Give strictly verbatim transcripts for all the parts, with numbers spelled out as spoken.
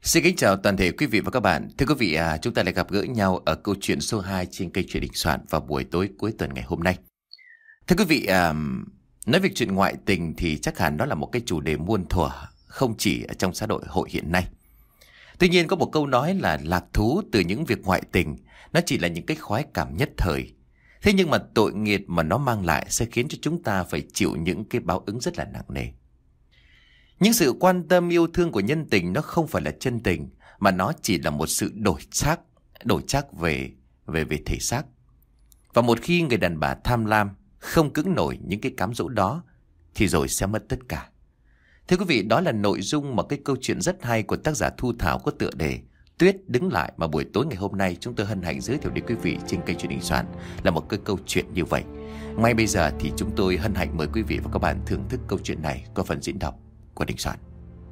Xin kính chào toàn thể quý vị và các bạn. Thưa quý vị, à, chúng ta lại gặp gỡ nhau ở câu chuyện số hai trên kênh Chuyện Đình Soạn vào buổi tối cuối tuần ngày hôm nay. Thưa quý vị, à, nói về chuyện ngoại tình thì chắc hẳn đó là một cái chủ đề muôn thuở, không chỉ ở trong xã hội hội hiện nay. Tuy nhiên có một câu nói là lạc thú từ những việc ngoại tình, nó chỉ là những cái khoái cảm nhất thời. Thế nhưng mà tội nghiệp mà nó mang lại sẽ khiến cho chúng ta phải chịu những cái báo ứng rất là nặng nề. Những sự quan tâm yêu thương của nhân tình nó không phải là chân tình, mà nó chỉ là một sự đổi xác, đổi xác về về về thể xác. Và một khi người đàn bà tham lam, không cưỡng nổi những cái cám dỗ đó, thì rồi sẽ mất tất cả. Thưa quý vị, đó là nội dung mà cái câu chuyện rất hay của tác giả Thu Thảo có tựa đề Tuyết đứng lại mà buổi tối ngày hôm nay chúng tôi hân hạnh giới thiệu đến quý vị trên kênh Chuyện Đình Soạn là một cái câu chuyện như vậy. Ngay bây giờ thì chúng tôi hân hạnh mời quý vị và các bạn thưởng thức câu chuyện này qua phần diễn đọc của Đình Soạn.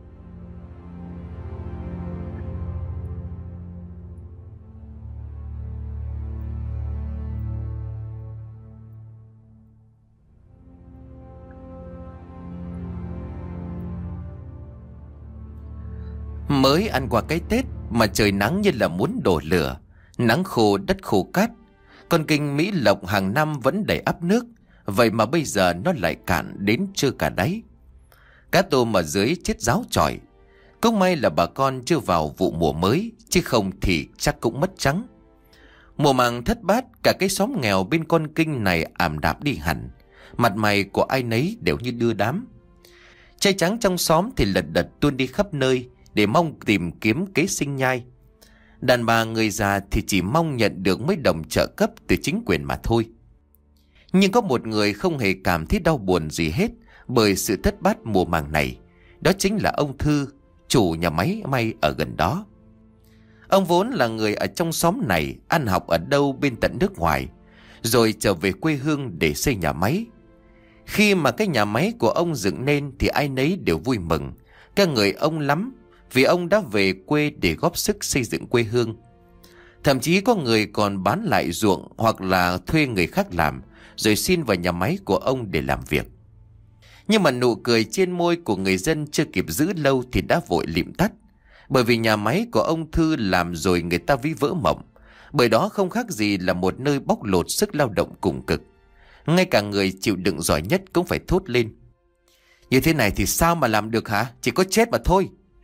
Mới ăn qua cái Tết mà trời nắng như là muốn đổ lửa, nắng khô đất khô cát. Con kênh Mỹ Lộc hàng năm vẫn đầy ắp nước, vậy mà bây giờ nó lại cạn đến trơ cả đáy. Cá tôm ở dưới chết ráo chọi. Cũng may là bà con chưa vào vụ mùa mới, chứ không thì chắc cũng mất trắng. Mùa màng thất bát, cả cái xóm nghèo bên con kênh này ảm đạm đi hẳn. Mặt mày của ai nấy đều như đưa đám. Trai trắng trong xóm thì lật đật tuôn đi khắp nơi để mong tìm kiếm kế sinh nhai. Đàn bà người già thì chỉ mong nhận được mấy đồng trợ cấp từ chính quyền mà thôi. Nhưng có một người không hề cảm thấy đau buồn gì hết bởi sự thất bát mùa màng này. Đó chính là ông Thư, chủ nhà máy may ở gần đó. Ông vốn là người ở trong xóm này, ăn học ở đâu bên tận nước ngoài, rồi trở về quê hương để xây nhà máy. Khi mà cái nhà máy của ông dựng nên thì ai nấy đều vui mừng, ca ngợi ông lắm, vì ông đã về quê để góp sức xây dựng quê hương. Thậm chí có người còn bán lại ruộng hoặc là thuê người khác làm, rồi xin vào nhà máy của ông để làm việc. Nhưng mà nụ cười trên môi của người dân chưa kịp giữ lâu thì đã vội lịm tắt. Bởi vì nhà máy của ông Thư làm rồi người ta ví vỡ mộng. Bởi đó không khác gì là một nơi bóc lột sức lao động cùng cực. Ngay cả người chịu đựng giỏi nhất cũng phải thốt lên: như thế này thì sao mà làm được hả? Chỉ có chết mà thôi.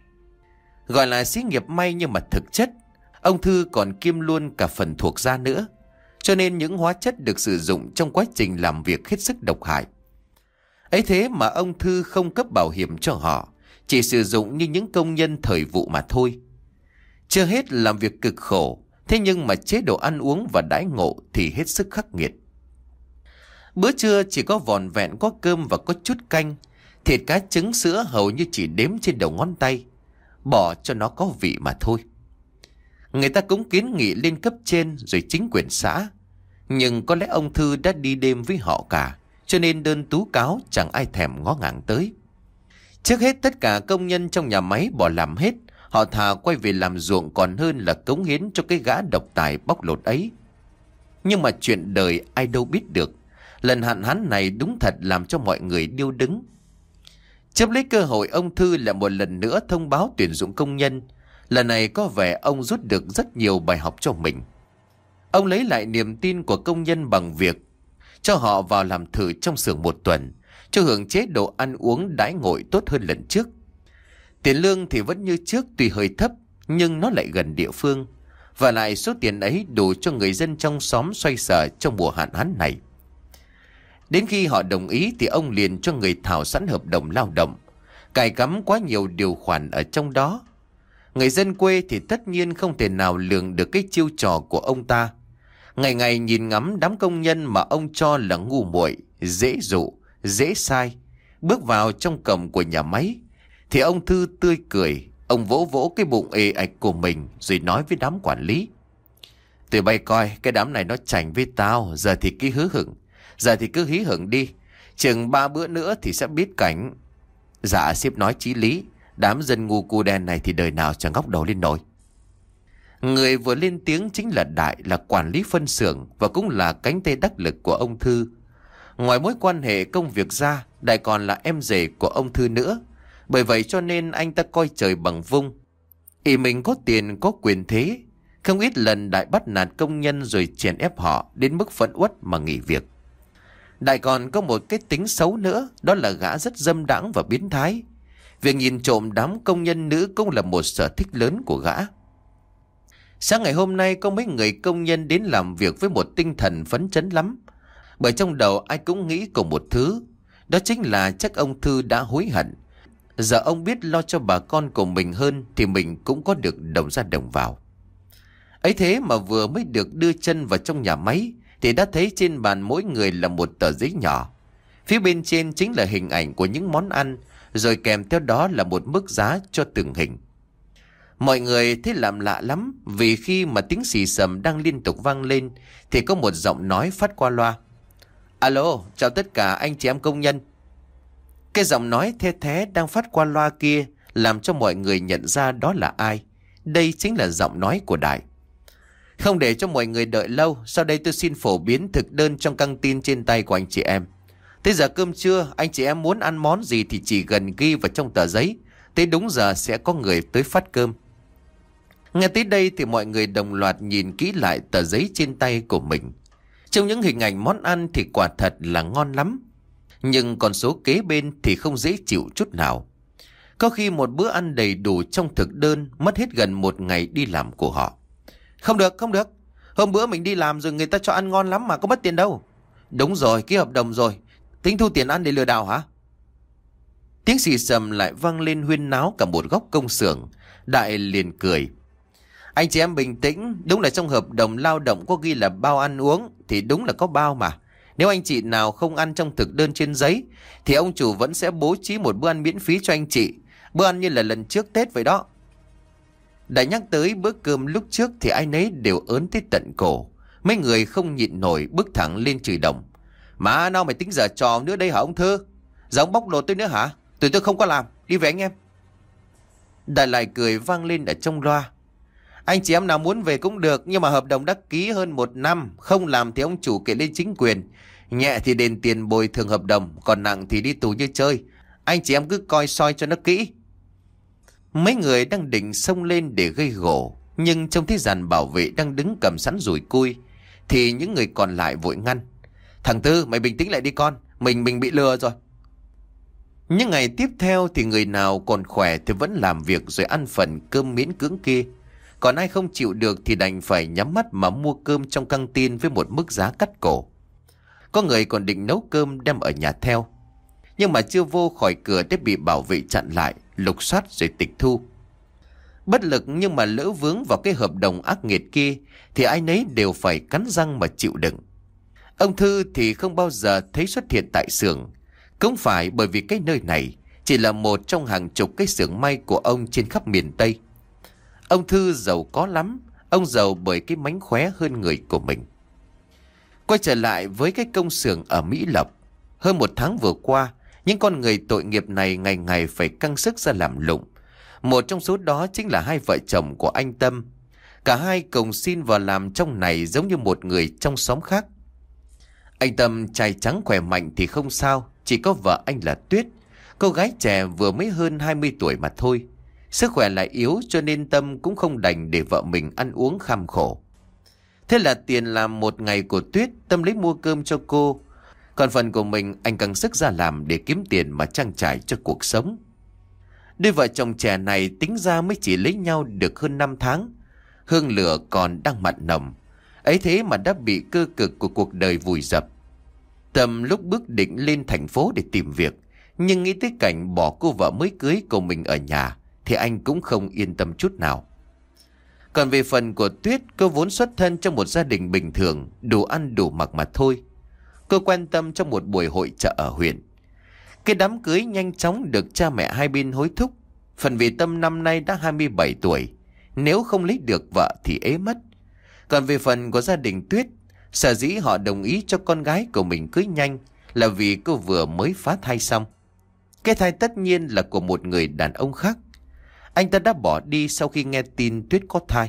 Gọi là xí nghiệp may nhưng mà thực chất ông Thư còn kiêm luôn cả phần thuộc da nữa. Cho nên những hóa chất được sử dụng trong quá trình làm việc hết sức độc hại. Ấy thế mà ông Thư không cấp bảo hiểm cho họ, chỉ sử dụng như những công nhân thời vụ mà thôi. Chưa hết làm việc cực khổ, thế nhưng mà chế độ ăn uống và đãi ngộ thì hết sức khắc nghiệt. Bữa trưa chỉ có vỏn vẹn có cơm và có chút canh, thịt cá trứng sữa hầu như chỉ đếm trên đầu ngón tay, bỏ cho nó có vị mà thôi. Người ta cũng kiến nghị lên cấp trên rồi chính quyền xã, nhưng có lẽ ông Thư đã đi đêm với họ cả, cho nên đơn tố cáo chẳng ai thèm ngó ngàng tới. Trước hết tất cả công nhân trong nhà máy bỏ làm hết, họ thà quay về làm ruộng còn hơn là cống hiến cho cái gã độc tài bóc lột ấy. Nhưng mà chuyện đời ai đâu biết được, lần hạn hán này đúng thật làm cho mọi người điêu đứng. Chấp lấy cơ hội, ông Thư lại một lần nữa thông báo tuyển dụng công nhân. Lần này có vẻ ông rút được rất nhiều bài học cho mình. Ông lấy lại niềm tin của công nhân bằng việc cho họ vào làm thử trong xưởng một tuần, cho hưởng chế độ ăn uống đãi ngộ tốt hơn lần trước. Tiền lương thì vẫn như trước, tuy hơi thấp nhưng nó lại gần địa phương, và lại số tiền ấy đủ cho người dân trong xóm xoay sở trong mùa hạn hán này. Đến khi họ đồng ý thì ông liền cho người thảo sẵn hợp đồng lao động, cài cắm quá nhiều điều khoản ở trong đó. Người dân quê thì tất nhiên không thể nào lường được cái chiêu trò của ông ta. Ngày ngày nhìn ngắm đám công nhân mà ông cho là ngu muội, dễ dụ, dễ sai, bước vào trong cổng của nhà máy, thì ông Thư tươi cười. Ông vỗ vỗ cái bụng ê ạch của mình rồi nói với đám quản lý: tụi bay coi, cái đám này nó chảnh với tao, giờ thì cứ hứ hửng, giờ thì cứ hí hửng đi, chừng ba bữa nữa thì sẽ biết cảnh. Dạ sếp nói chí lý, đám dân ngu cu đen này thì đời nào chẳng ngóc đầu lên nổi. Người vừa lên tiếng chính là Đại, là quản lý phân xưởng và cũng là cánh tay đắc lực của ông Thư. Ngoài mối quan hệ công việc ra, Đại còn là em rể của ông Thư nữa. Bởi vậy cho nên anh ta coi trời bằng vung. Ý mình có tiền có quyền thế, không ít lần Đại bắt nạt công nhân rồi chèn ép họ đến mức phẫn uất mà nghỉ việc. Đại còn có một cái tính xấu nữa, đó là gã rất dâm đãng và biến thái. Việc nhìn trộm đám công nhân nữ cũng là một sở thích lớn của gã. Sáng ngày hôm nay có mấy người công nhân đến làm việc với một tinh thần phấn chấn lắm. Bởi trong đầu ai cũng nghĩ cùng một thứ, đó chính là chắc ông Thư đã hối hận. Giờ ông biết lo cho bà con của mình hơn thì mình cũng có được đồng ra đồng vào. Ấy thế mà vừa mới được đưa chân vào trong nhà máy thì đã thấy trên bàn mỗi người là một tờ giấy nhỏ. Phía bên trên chính là hình ảnh của những món ăn, rồi kèm theo đó là một mức giá cho từng hình. Mọi người thấy làm lạ lắm, vì khi mà tiếng xì xầm đang liên tục vang lên thì có một giọng nói phát qua loa. Alo, chào tất cả anh chị em công nhân. Cái giọng nói the thé đang phát qua loa kia làm cho mọi người nhận ra đó là ai. Đây chính là giọng nói của Đại. Không để cho mọi người đợi lâu, sau đây tôi xin phổ biến thực đơn trong căng tin trên tay của anh chị em. Tới giờ cơm trưa, anh chị em muốn ăn món gì thì chỉ cần ghi vào trong tờ giấy. Tới đúng giờ sẽ có người tới phát cơm. Nghe tới đây thì mọi người đồng loạt nhìn kỹ lại tờ giấy trên tay của mình. Trong những hình ảnh món ăn thì quả thật là ngon lắm. Nhưng con số kế bên thì không dễ chịu chút nào. Có khi một bữa ăn đầy đủ trong thực đơn mất hết gần một ngày đi làm của họ. Không được, không được. Hôm bữa mình đi làm rồi người ta cho ăn ngon lắm mà có mất tiền đâu. Đúng rồi, ký hợp đồng rồi. Tính thu tiền ăn để lừa đảo hả? Tiếng xì xầm lại vang lên huyên náo cả một góc công xưởng. Đại liền cười. Anh chị em bình tĩnh, đúng là trong hợp đồng lao động có ghi là bao ăn uống thì đúng là có bao mà. Nếu anh chị nào không ăn trong thực đơn trên giấy thì ông chủ vẫn sẽ bố trí một bữa ăn miễn phí cho anh chị. Bữa ăn như là lần trước Tết vậy đó. Đại nhắc tới bữa cơm lúc trước thì ai nấy đều ớn tới tận cổ. Mấy người không nhịn nổi bước thẳng lên chửi đồng. Mà nào mày tính giờ trò nữa đây hả ông Thư? Giờ ông bóc lột tôi nữa hả? Tụi tôi không có làm, đi về anh em. Đại lại cười vang lên ở trong loa. Anh chị em nào muốn về cũng được, nhưng mà hợp đồng đã ký hơn một năm, không làm thì ông chủ kể lên chính quyền. Nhẹ thì đền tiền bồi thường hợp đồng, còn nặng thì đi tù như chơi. Anh chị em cứ coi soi cho nó kỹ. Mấy người đang định xông lên để gây gổ, nhưng trông thấy dàn bảo vệ đang đứng cầm sẵn rùi cui thì những người còn lại vội ngăn. Thằng Tư, mày bình tĩnh lại đi con, mình mình bị lừa rồi. Những ngày tiếp theo thì người nào còn khỏe thì vẫn làm việc rồi ăn phần cơm miễn cưỡng kia. Còn ai không chịu được thì đành phải nhắm mắt mà mua cơm trong căng tin với một mức giá cắt cổ. Có người còn định nấu cơm đem ở nhà theo. Nhưng mà chưa vô khỏi cửa đã bị bảo vệ chặn lại, lục soát rồi tịch thu. Bất lực nhưng mà lỡ vướng vào cái hợp đồng ác nghiệt kia thì ai nấy đều phải cắn răng mà chịu đựng. Ông Thư thì không bao giờ thấy xuất hiện tại xưởng. Cũng phải bởi vì cái nơi này chỉ là một trong hàng chục cái xưởng may của ông trên khắp miền Tây. Ông Thư giàu có lắm, ông giàu bởi cái mánh khóe hơn người của mình. Quay trở lại với cái công xưởng ở Mỹ Lộc. Hơn một tháng vừa qua, những con người tội nghiệp này ngày ngày phải căng sức ra làm lụng. Một trong số đó chính là hai vợ chồng của anh Tâm. Cả hai cùng xin vào làm trong này giống như một người trong xóm khác. Anh Tâm trai trắng khỏe mạnh thì không sao, chỉ có vợ anh là Tuyết, cô gái trẻ vừa mới hơn hai mươi tuổi mà thôi. Sức khỏe lại yếu cho nên Tâm cũng không đành để vợ mình ăn uống kham khổ. Thế là tiền làm một ngày của Tuyết, Tâm lấy mua cơm cho cô. Còn phần của mình anh căng sức ra làm để kiếm tiền mà trang trải cho cuộc sống. Đôi vợ chồng trẻ này tính ra mới chỉ lấy nhau được hơn năm tháng. Hương lửa còn đang mặn nồng. Ấy thế mà đã bị cơ cực của cuộc đời vùi dập. Tâm lúc bước định lên thành phố để tìm việc, nhưng nghĩ tới cảnh bỏ cô vợ mới cưới của mình ở nhà thì anh cũng không yên tâm chút nào. Còn về phần của Tuyết, cô vốn xuất thân trong một gia đình bình thường, đủ ăn đủ mặc mà thôi. Cô quan tâm trong một buổi hội chợ ở huyện. Cái đám cưới nhanh chóng được cha mẹ hai bên hối thúc. Phần vì Tâm năm nay đã hai mươi bảy tuổi, nếu không lấy được vợ thì ế mất. Còn về phần của gia đình Tuyết, sở dĩ họ đồng ý cho con gái của mình cưới nhanh là vì cô vừa mới phá thai xong. Cái thai tất nhiên là của một người đàn ông khác. Anh ta đã bỏ đi sau khi nghe tin Tuyết có thai.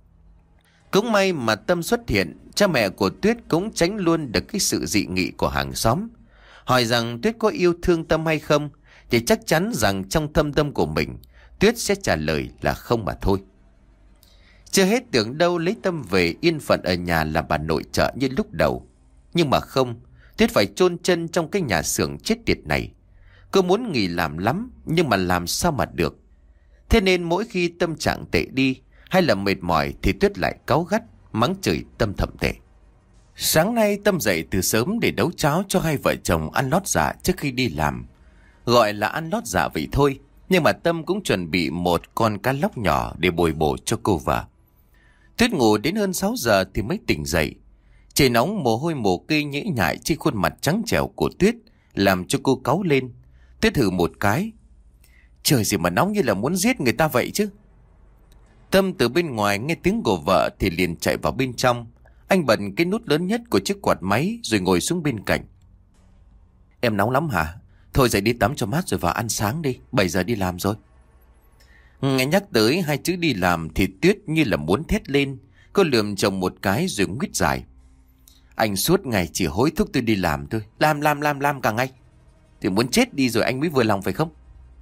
Cũng may mà Tâm xuất hiện, cha mẹ của Tuyết cũng tránh luôn được cái sự dị nghị của hàng xóm. Hỏi rằng Tuyết có yêu thương Tâm hay không, thì chắc chắn rằng trong thâm tâm của mình, Tuyết sẽ trả lời là không mà thôi. Chưa hết tưởng đâu lấy Tâm về yên phận ở nhà làm bà nội trợ như lúc đầu. Nhưng mà không, Tuyết phải chôn chân trong cái nhà xưởng chết tiệt này. Cô muốn nghỉ làm lắm, nhưng mà làm sao mà được. Thế nên mỗi khi tâm trạng tệ đi hay là mệt mỏi thì Tuyết lại cáu gắt, mắng chửi Tâm thậm tệ. Sáng nay Tâm dậy từ sớm để nấu cháo cho hai vợ chồng ăn lót dạ trước khi đi làm. Gọi là ăn lót dạ vậy thôi, nhưng mà Tâm cũng chuẩn bị một con cá lóc nhỏ để bồi bổ cho cô vợ. Tuyết ngủ đến hơn sáu giờ thì mới tỉnh dậy. Trời nóng, mồ hôi mồ kê nhễ nhại trên khuôn mặt trắng trẻo của Tuyết làm cho cô cáu lên. Tuyết hừ một cái. Trời gì mà nóng như là muốn giết người ta vậy chứ. Tâm từ bên ngoài nghe tiếng của vợ thì liền chạy vào bên trong. Anh bật cái nút lớn nhất của chiếc quạt máy rồi ngồi xuống bên cạnh. Em nóng lắm hả? Thôi dậy đi tắm cho mát rồi vào ăn sáng đi, bảy giờ đi làm rồi. Nghe nhắc tới hai chữ đi làm thì Tuyết như là muốn thét lên. Cô lườm chồng một cái rồi nguyết dài. Anh suốt ngày chỉ hối thúc tôi đi làm thôi. Làm làm làm làm cả ngày. Thì muốn chết đi rồi anh mới vừa lòng phải không?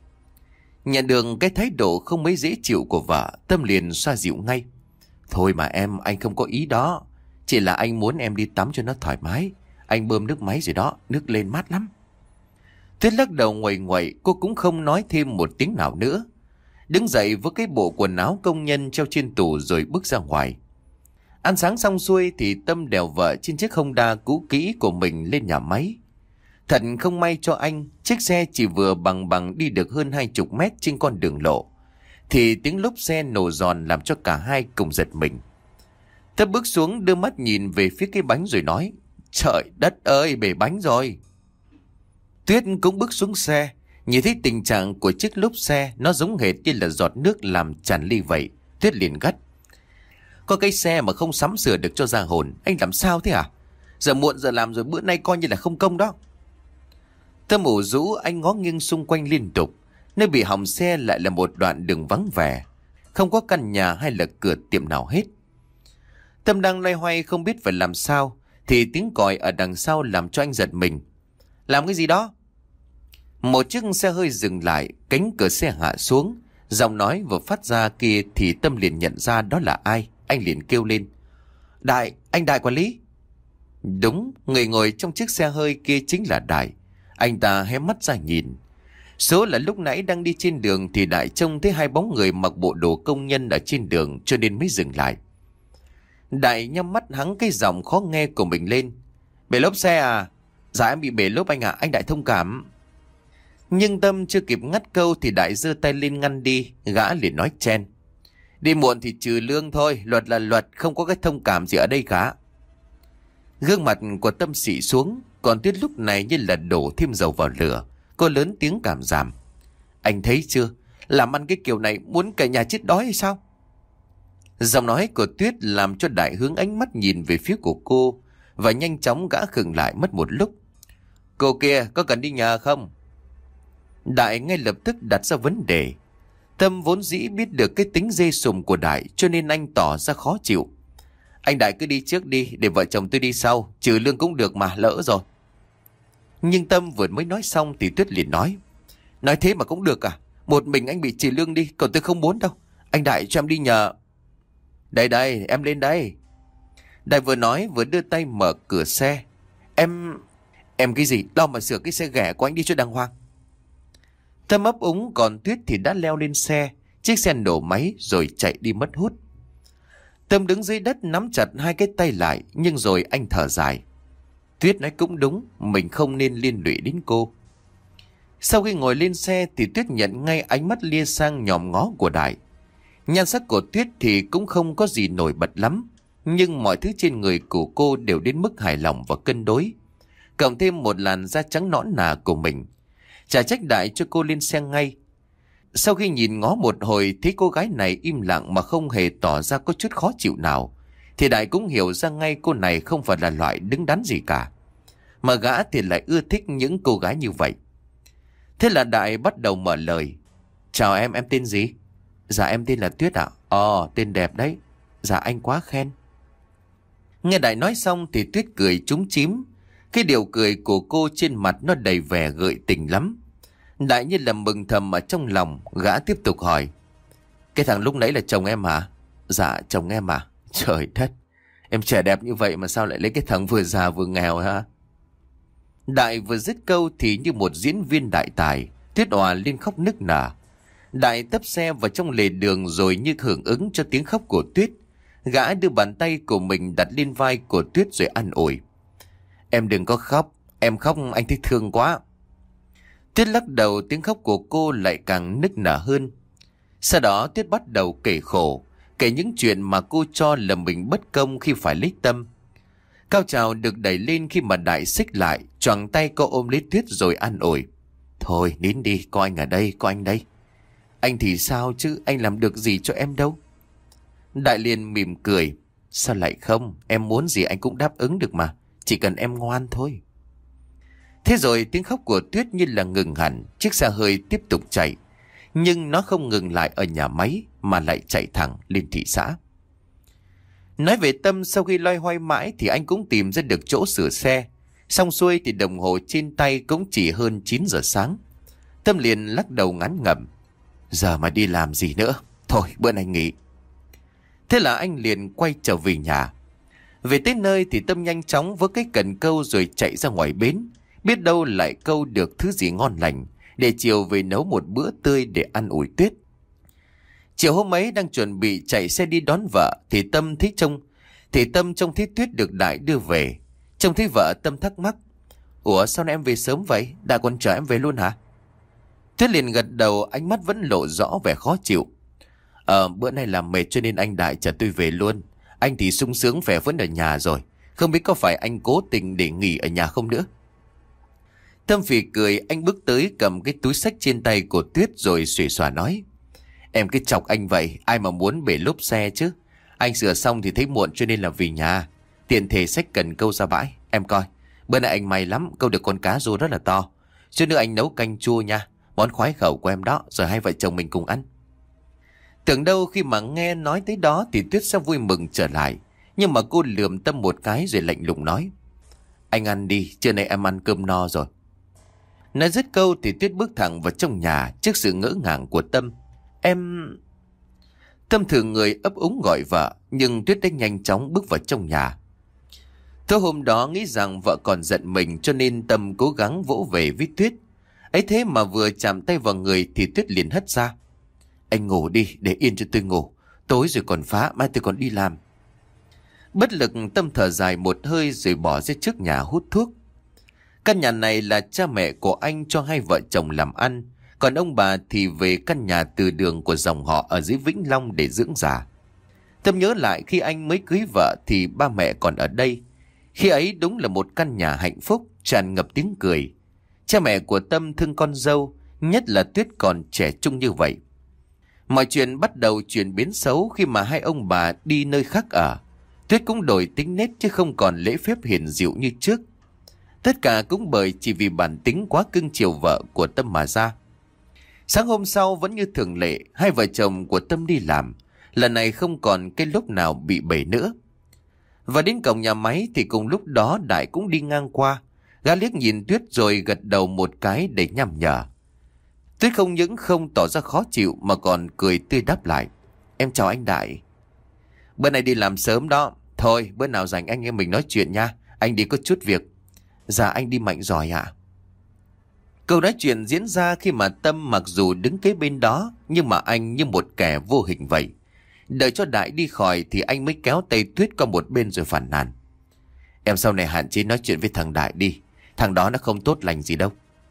Nhận được cái thái độ không mấy dễ chịu của vợ, Tâm liền xoa dịu ngay. Thôi mà em, anh không có ý đó. Chỉ là anh muốn em đi tắm cho nó thoải mái. Anh bơm nước máy rồi đó, nước lên mát lắm. Tuyết lắc đầu nguậy nguậy, cô cũng không nói thêm một tiếng nào nữa. Đứng dậy với cái bộ quần áo công nhân treo trên tủ rồi bước ra ngoài. Ăn sáng xong xuôi thì Tâm đèo vợ trên chiếc Honda cũ kỹ của mình lên nhà máy. Thật không may cho anh, chiếc xe chỉ vừa bằng bằng đi được hơn hai chục mét trên con đường lộ. Thì tiếng lốp xe nổ giòn làm cho cả hai cùng giật mình. Tâm bước xuống đưa mắt nhìn về phía cái bánh rồi nói. Trời đất ơi, bể bánh rồi. Tuyết cũng bước xuống xe. Nhìn thấy tình trạng của chiếc lốp xe, nó giống hệt như là giọt nước làm tràn ly vậy. Tuyết liền gắt. Có cái xe mà không sắm sửa được cho ra hồn, anh làm sao thế à? Giờ muộn giờ làm rồi, bữa nay coi như là không công đó. Tâm ủ rũ, anh ngó nghiêng xung quanh liên tục. Nơi bị hỏng xe lại là một đoạn đường vắng vẻ, không có căn nhà hay là cửa tiệm nào hết. Tâm đang loay hoay không biết phải làm sao thì tiếng còi ở đằng sau làm cho anh giật mình. Làm cái gì đó? Một chiếc xe hơi dừng lại, cánh cửa xe hạ xuống. Giọng nói vừa phát ra kia thì Tâm liền nhận ra đó là ai. Anh liền kêu lên. Đại, anh Đại quản lý. Đúng, người ngồi trong chiếc xe hơi kia chính là Đại. Anh ta hé mắt ra nhìn. Số là lúc nãy đang đi trên đường thì Đại trông thấy hai bóng người mặc bộ đồ công nhân ở trên đường cho nên mới dừng lại. Đại nhắm mắt hắng cái giọng khó nghe của mình lên. Bể lốp xe à? Dạ em bị bể lốp anh ạ, à. Anh Đại thông cảm. Nhưng Tâm chưa kịp ngắt câu thì Đại giơ tay lên ngăn đi. Gã liền nói chen. Đi muộn thì trừ lương thôi, luật là luật, không có cái thông cảm gì ở đây cả. Gương mặt của Tâm xị xuống, còn Tuyết lúc này như là đổ thêm dầu vào lửa. Cô lớn tiếng cảm giảm. Anh thấy chưa, làm ăn cái kiểu này muốn cả nhà chết đói hay sao? Giọng nói của Tuyết làm cho Đại hướng ánh mắt nhìn về phía của cô, và nhanh chóng gã khựng lại mất một lúc. Cô kia, có cần đi nhờ không? Đại ngay lập tức đặt ra vấn đề. Tâm vốn dĩ biết được cái tính dê sùm của Đại cho nên anh tỏ ra khó chịu. Anh Đại cứ đi trước đi, để vợ chồng tôi đi sau, trừ lương cũng được mà, lỡ rồi. Nhưng Tâm vừa mới nói xong thì Tuyết liền nói. Nói thế mà cũng được à? Một mình anh bị trừ lương đi, còn tôi không muốn đâu. Anh Đại cho em đi nhờ. Đây đây, em lên đây. Đại vừa nói vừa đưa tay mở cửa xe. Em... Em cái gì? Lo mà sửa cái xe ghẻ của anh đi cho đàng hoàng. Tâm ấp úng, còn Tuyết thì đã leo lên xe. Chiếc xe nổ máy rồi chạy đi mất hút. Tâm đứng dưới đất nắm chặt hai cái tay lại, nhưng rồi anh thở dài. Tuyết nói cũng đúng, mình không nên liên lụy đến cô. Sau khi ngồi lên xe thì Tuyết nhận ngay ánh mắt lia sang nhòm ngó của Đại. Nhan sắc của Tuyết thì cũng không có gì nổi bật lắm, nhưng mọi thứ trên người của cô đều đến mức hài lòng và cân đối. Cộng thêm một làn da trắng nõn nà của mình. Chả trách Đại cho cô lên xe ngay. Sau khi nhìn ngó một hồi thấy cô gái này im lặng mà không hề tỏ ra có chút khó chịu nào, thì Đại cũng hiểu ra ngay cô này không phải là loại đứng đắn gì cả. Mà gã thì lại ưa thích những cô gái như vậy. Thế là Đại bắt đầu mở lời. Chào em, em tên gì? Dạ em tên là Tuyết ạ. Ồ, tên đẹp đấy. Dạ anh quá khen. Nghe Đại nói xong thì Tuyết cười trúng chím. Cái điều cười của cô trên mặt nó đầy vẻ gợi tình lắm. Đại như là mừng thầm ở trong lòng, gã tiếp tục hỏi. Cái thằng lúc nãy là chồng em hả? Dạ chồng em à. Trời đất, em trẻ đẹp như vậy mà sao lại lấy cái thằng vừa già vừa nghèo hả? Đại vừa dứt câu thì như một diễn viên đại tài, Tuyết òa lên khóc nức nở. Đại tấp xe vào trong lề đường rồi như hưởng ứng cho tiếng khóc của Tuyết. Gã đưa bàn tay của mình đặt lên vai của Tuyết rồi an ủi. Em đừng có khóc, em khóc anh thấy thương quá. Tuyết lắc đầu, tiếng khóc của cô lại càng nức nở hơn. Sau đó Tuyết bắt đầu kể khổ, kể những chuyện mà cô cho là mình bất công khi phải lấy Tâm. Cao trào được đẩy lên khi mà Đại xích lại, choàng tay cô ôm lấy Tuyết rồi an ủi. Thôi nín đi, có anh ở đây, có anh đây. Anh thì sao chứ, anh làm được gì cho em đâu. Đại liền mỉm cười. Sao lại không, em muốn gì anh cũng đáp ứng được mà, chỉ cần em ngoan thôi. Thế rồi tiếng khóc của Tuyết như là ngừng hẳn, chiếc xe hơi tiếp tục chạy. Nhưng nó không ngừng lại ở nhà máy mà lại chạy thẳng lên thị xã. Nói về Tâm, sau khi loay hoay mãi thì anh cũng tìm ra được chỗ sửa xe. Xong xuôi thì đồng hồ trên tay cũng chỉ hơn chín giờ sáng. Tâm liền lắc đầu ngán ngẩm. Giờ mà đi làm gì nữa, thôi bữa nay nghỉ. Thế là anh liền quay trở về nhà. Về tới nơi thì Tâm nhanh chóng với cái cần câu rồi chạy ra ngoài bến. Biết đâu lại câu được thứ gì ngon lành, để chiều về nấu một bữa tươi để ăn ủi Tuyết. Chiều hôm ấy đang chuẩn bị chạy xe đi đón vợ thì Tâm thấy trông thì Tâm trông thấy Tuyết được Đại đưa về. Trông thấy vợ Tâm thắc mắc. Ủa sao nay em về sớm vậy, Đại còn chờ em về luôn hả? Tuyết liền gật đầu, ánh mắt vẫn lộ rõ vẻ khó chịu. Ờ bữa nay làm mệt cho nên anh Đại chờ tôi về luôn. Anh thì sung sướng vẻ vẫn ở nhà rồi, không biết có phải anh cố tình để nghỉ ở nhà không nữa. Tâm phì cười, anh bước tới cầm cái túi xách trên tay của Tuyết rồi xuề xòa nói. Em cứ chọc anh vậy, ai mà muốn bể lốp xe chứ. Anh sửa xong thì thấy muộn cho nên là về nhà. Tiện thể xách cần câu ra bãi. Em coi, bữa nay anh may lắm, câu được con cá rô rất là to. Chứ nữa anh nấu canh chua nha, món khoái khẩu của em đó, rồi hai vợ chồng mình cùng ăn. Tưởng đâu khi mà nghe nói tới đó thì Tuyết sẽ vui mừng trở lại. Nhưng mà cô lườm Tâm một cái rồi lạnh lùng nói. Anh ăn đi, trưa nay em ăn cơm no rồi. Nói dứt câu thì Tuyết bước thẳng vào trong nhà trước sự ngỡ ngàng của Tâm. Em... Tâm thường người ấp úng gọi vợ, nhưng Tuyết đã nhanh chóng bước vào trong nhà. Tối hôm đó nghĩ rằng vợ còn giận mình cho nên Tâm cố gắng vỗ về với Tuyết. Ấy thế mà vừa chạm tay vào người thì Tuyết liền hất ra. Anh ngủ đi, để yên cho tôi ngủ. Tối rồi còn phá, mai tôi còn đi làm. Bất lực Tâm thở dài một hơi rồi bỏ ra trước nhà hút thuốc. Căn nhà này là cha mẹ của anh cho hai vợ chồng làm ăn. Còn ông bà thì về căn nhà từ đường của dòng họ ở dưới Vĩnh Long để dưỡng già. Tâm nhớ lại khi anh mới cưới vợ thì ba mẹ còn ở đây. Khi ấy đúng là một căn nhà hạnh phúc, tràn ngập tiếng cười. Cha mẹ của Tâm thương con dâu, nhất là Tuyết còn trẻ trung như vậy. Mọi chuyện bắt đầu chuyển biến xấu khi mà hai ông bà đi nơi khác ở. Tuyết cũng đổi tính nết chứ không còn lễ phép hiền dịu như trước. Tất cả cũng bởi chỉ vì bản tính quá cưng chiều vợ của Tâm mà ra. Sáng hôm sau vẫn như thường lệ, hai vợ chồng của Tâm đi làm. Lần này không còn cái lúc nào bị bể nữa. Và đến cổng nhà máy thì cùng lúc đó Đại cũng đi ngang qua. Gã liếc nhìn Tuyết rồi gật đầu một cái để nhằm nhở. Tuyết không những không tỏ ra khó chịu mà còn cười tươi đáp lại. Em chào anh Đại. Bữa nay đi làm sớm đó. Thôi bữa nào rảnh anh em mình nói chuyện nha. Anh đi có chút việc. Dạ anh đi mạnh giỏi ạ. Câu nói chuyện diễn ra khi mà Tâm mặc dù đứng kế bên đó, nhưng mà anh như một kẻ vô hình vậy. Đợi cho Đại đi khỏi thì anh mới kéo tay Tuyết qua một bên rồi phàn nàn. Em sau này hạn chế nói chuyện với thằng Đại đi. Thằng đó nó không tốt lành gì đâu.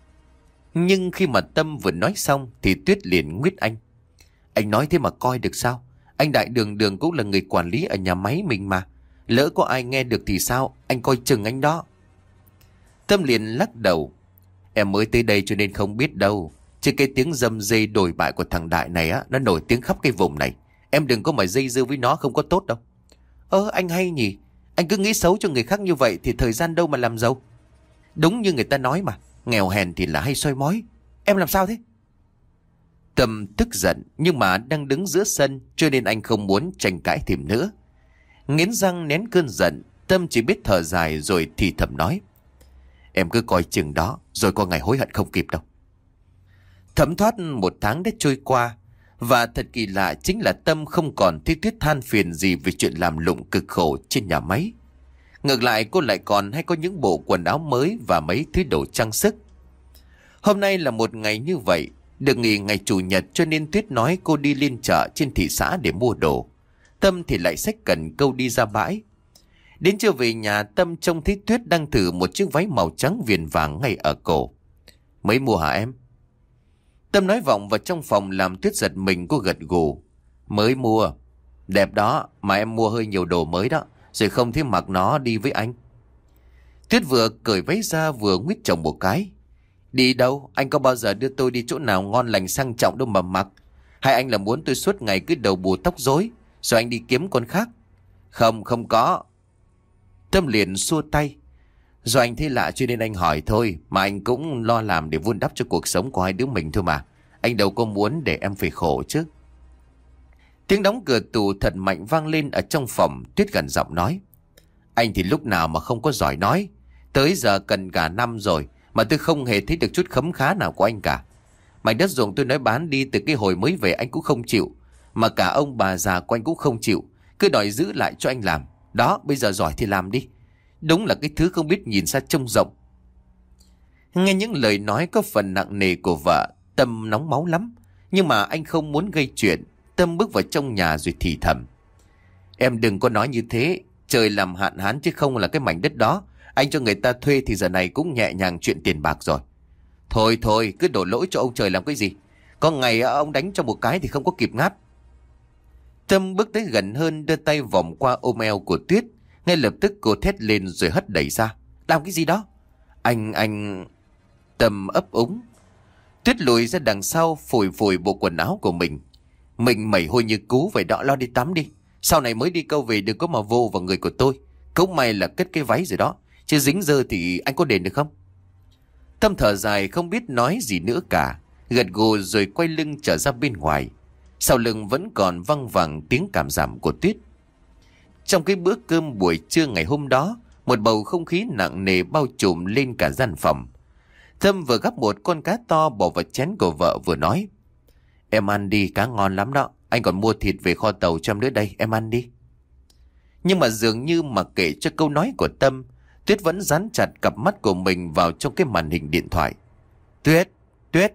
Nhưng khi mà Tâm vừa nói xong thì Tuyết liền nguyết anh. Anh nói thế mà coi được sao? Anh Đại đường đường cũng là người quản lý ở nhà máy mình mà. Lỡ có ai nghe được thì sao? Anh coi chừng anh đó. Tâm liền lắc đầu. Em mới tới đây cho nên không biết đâu. Chứ cái tiếng dâm dây đổi bại của thằng Đại này á, nó nổi tiếng khắp cái vùng này. Em đừng có mà dây dưa với nó, không có tốt đâu. Ơ anh hay nhỉ. Anh cứ nghĩ xấu cho người khác như vậy thì thời gian đâu mà làm giàu. Đúng như người ta nói mà, nghèo hèn thì là hay soi mói. Em làm sao thế? Tâm tức giận nhưng mà đang đứng giữa sân cho nên anh không muốn tranh cãi thêm nữa. Nghiến răng nén cơn giận, Tâm chỉ biết thở dài rồi thì thầm nói. Em cứ coi chừng đó, rồi có ngày hối hận không kịp đâu. Thấm thoát một tháng đã trôi qua, và thật kỳ lạ chính là Tâm không còn thấy Tuyết than phiền gì về chuyện làm lụng cực khổ trên nhà máy. Ngược lại cô lại còn hay có những bộ quần áo mới và mấy thứ đồ trang sức. Hôm nay là một ngày như vậy, được nghỉ ngày chủ nhật cho nên Tuyết nói cô đi lên chợ trên thị xã để mua đồ. Tâm thì lại xách cần câu đi ra bãi. Đến trưa về nhà, Tâm trông thấy Tuyết đang thử một chiếc váy màu trắng viền vàng ngay ở cổ. Mới mua hả em? Tâm nói vọng vào trong phòng làm Tuyết giật mình, cô gật gù. Mới mua. Đẹp đó, mà em mua hơi nhiều đồ mới đó, rồi không thấy mặc nó đi với anh. Tuyết vừa cởi váy ra vừa nguyết chồng một cái. Đi đâu? Anh có bao giờ đưa tôi đi chỗ nào ngon lành sang trọng đâu mà mặc? Hay anh là muốn tôi suốt ngày cứ đầu bù tóc rối, rồi anh đi kiếm con khác? Không, không có. Tâm liền xua tay. Do anh thấy lạ cho nên anh hỏi thôi, mà anh cũng lo làm để vun đắp cho cuộc sống của hai đứa mình thôi mà. Anh đâu có muốn để em phải khổ chứ. Tiếng đóng cửa tủ thật mạnh vang lên ở trong phòng. Tuyết gần giọng nói. Anh thì lúc nào mà không có giỏi nói. Tới giờ cần cả năm rồi mà tôi không hề thấy được chút khấm khá nào của anh cả. Mảnh đất ruộng tôi nói bán đi từ cái hồi mới về anh cũng không chịu. Mà cả ông bà già của anh cũng không chịu, cứ đòi giữ lại cho anh làm. Đó, bây giờ giỏi thì làm đi. Đúng là cái thứ không biết nhìn xa trông rộng. Nghe những lời nói có phần nặng nề của vợ, Tâm nóng máu lắm. Nhưng mà anh không muốn gây chuyện. Tâm bước vào trong nhà rồi thì thầm. Em đừng có nói như thế. Trời làm hạn hán chứ không là cái mảnh đất đó anh cho người ta thuê thì giờ này cũng nhẹ nhàng chuyện tiền bạc rồi. Thôi thôi, cứ đổ lỗi cho ông trời làm cái gì. Có ngày ông đánh cho một cái thì không có kịp ngáp. Tâm bước tới gần hơn, đưa tay vòng qua ôm eo của Tuyết. Ngay lập tức cô thét lên rồi hất đẩy ra. Làm cái gì đó? Anh, anh... Tâm ấp úng. Tuyết lùi ra đằng sau, phủi phủi bộ quần áo của mình. Mình mẩy hôi như cú vậy đó, lo đi tắm đi. Sau này mới đi câu về đừng có mà vô vào người của tôi. Cũng may là cất cái váy rồi đó, chứ dính dơ thì anh có đền được không? Tâm thở dài không biết nói gì nữa cả, gật gù rồi quay lưng trở ra bên ngoài. Sau lưng vẫn còn văng vẳng tiếng cảm giảm của Tuyết. Trong cái bữa cơm buổi trưa ngày hôm đó, một bầu không khí nặng nề bao trùm lên cả gian phòng. Tâm vừa gắp một con cá to bỏ vào chén của vợ vừa nói. Em ăn đi, cá ngon lắm đó. Anh còn mua thịt về kho tàu cho em nữa đây, em ăn đi. Nhưng mà dường như mặc kệ cho câu nói của Tâm, Tuyết vẫn dán chặt cặp mắt của mình vào trong cái màn hình điện thoại. Tuyết, Tuyết.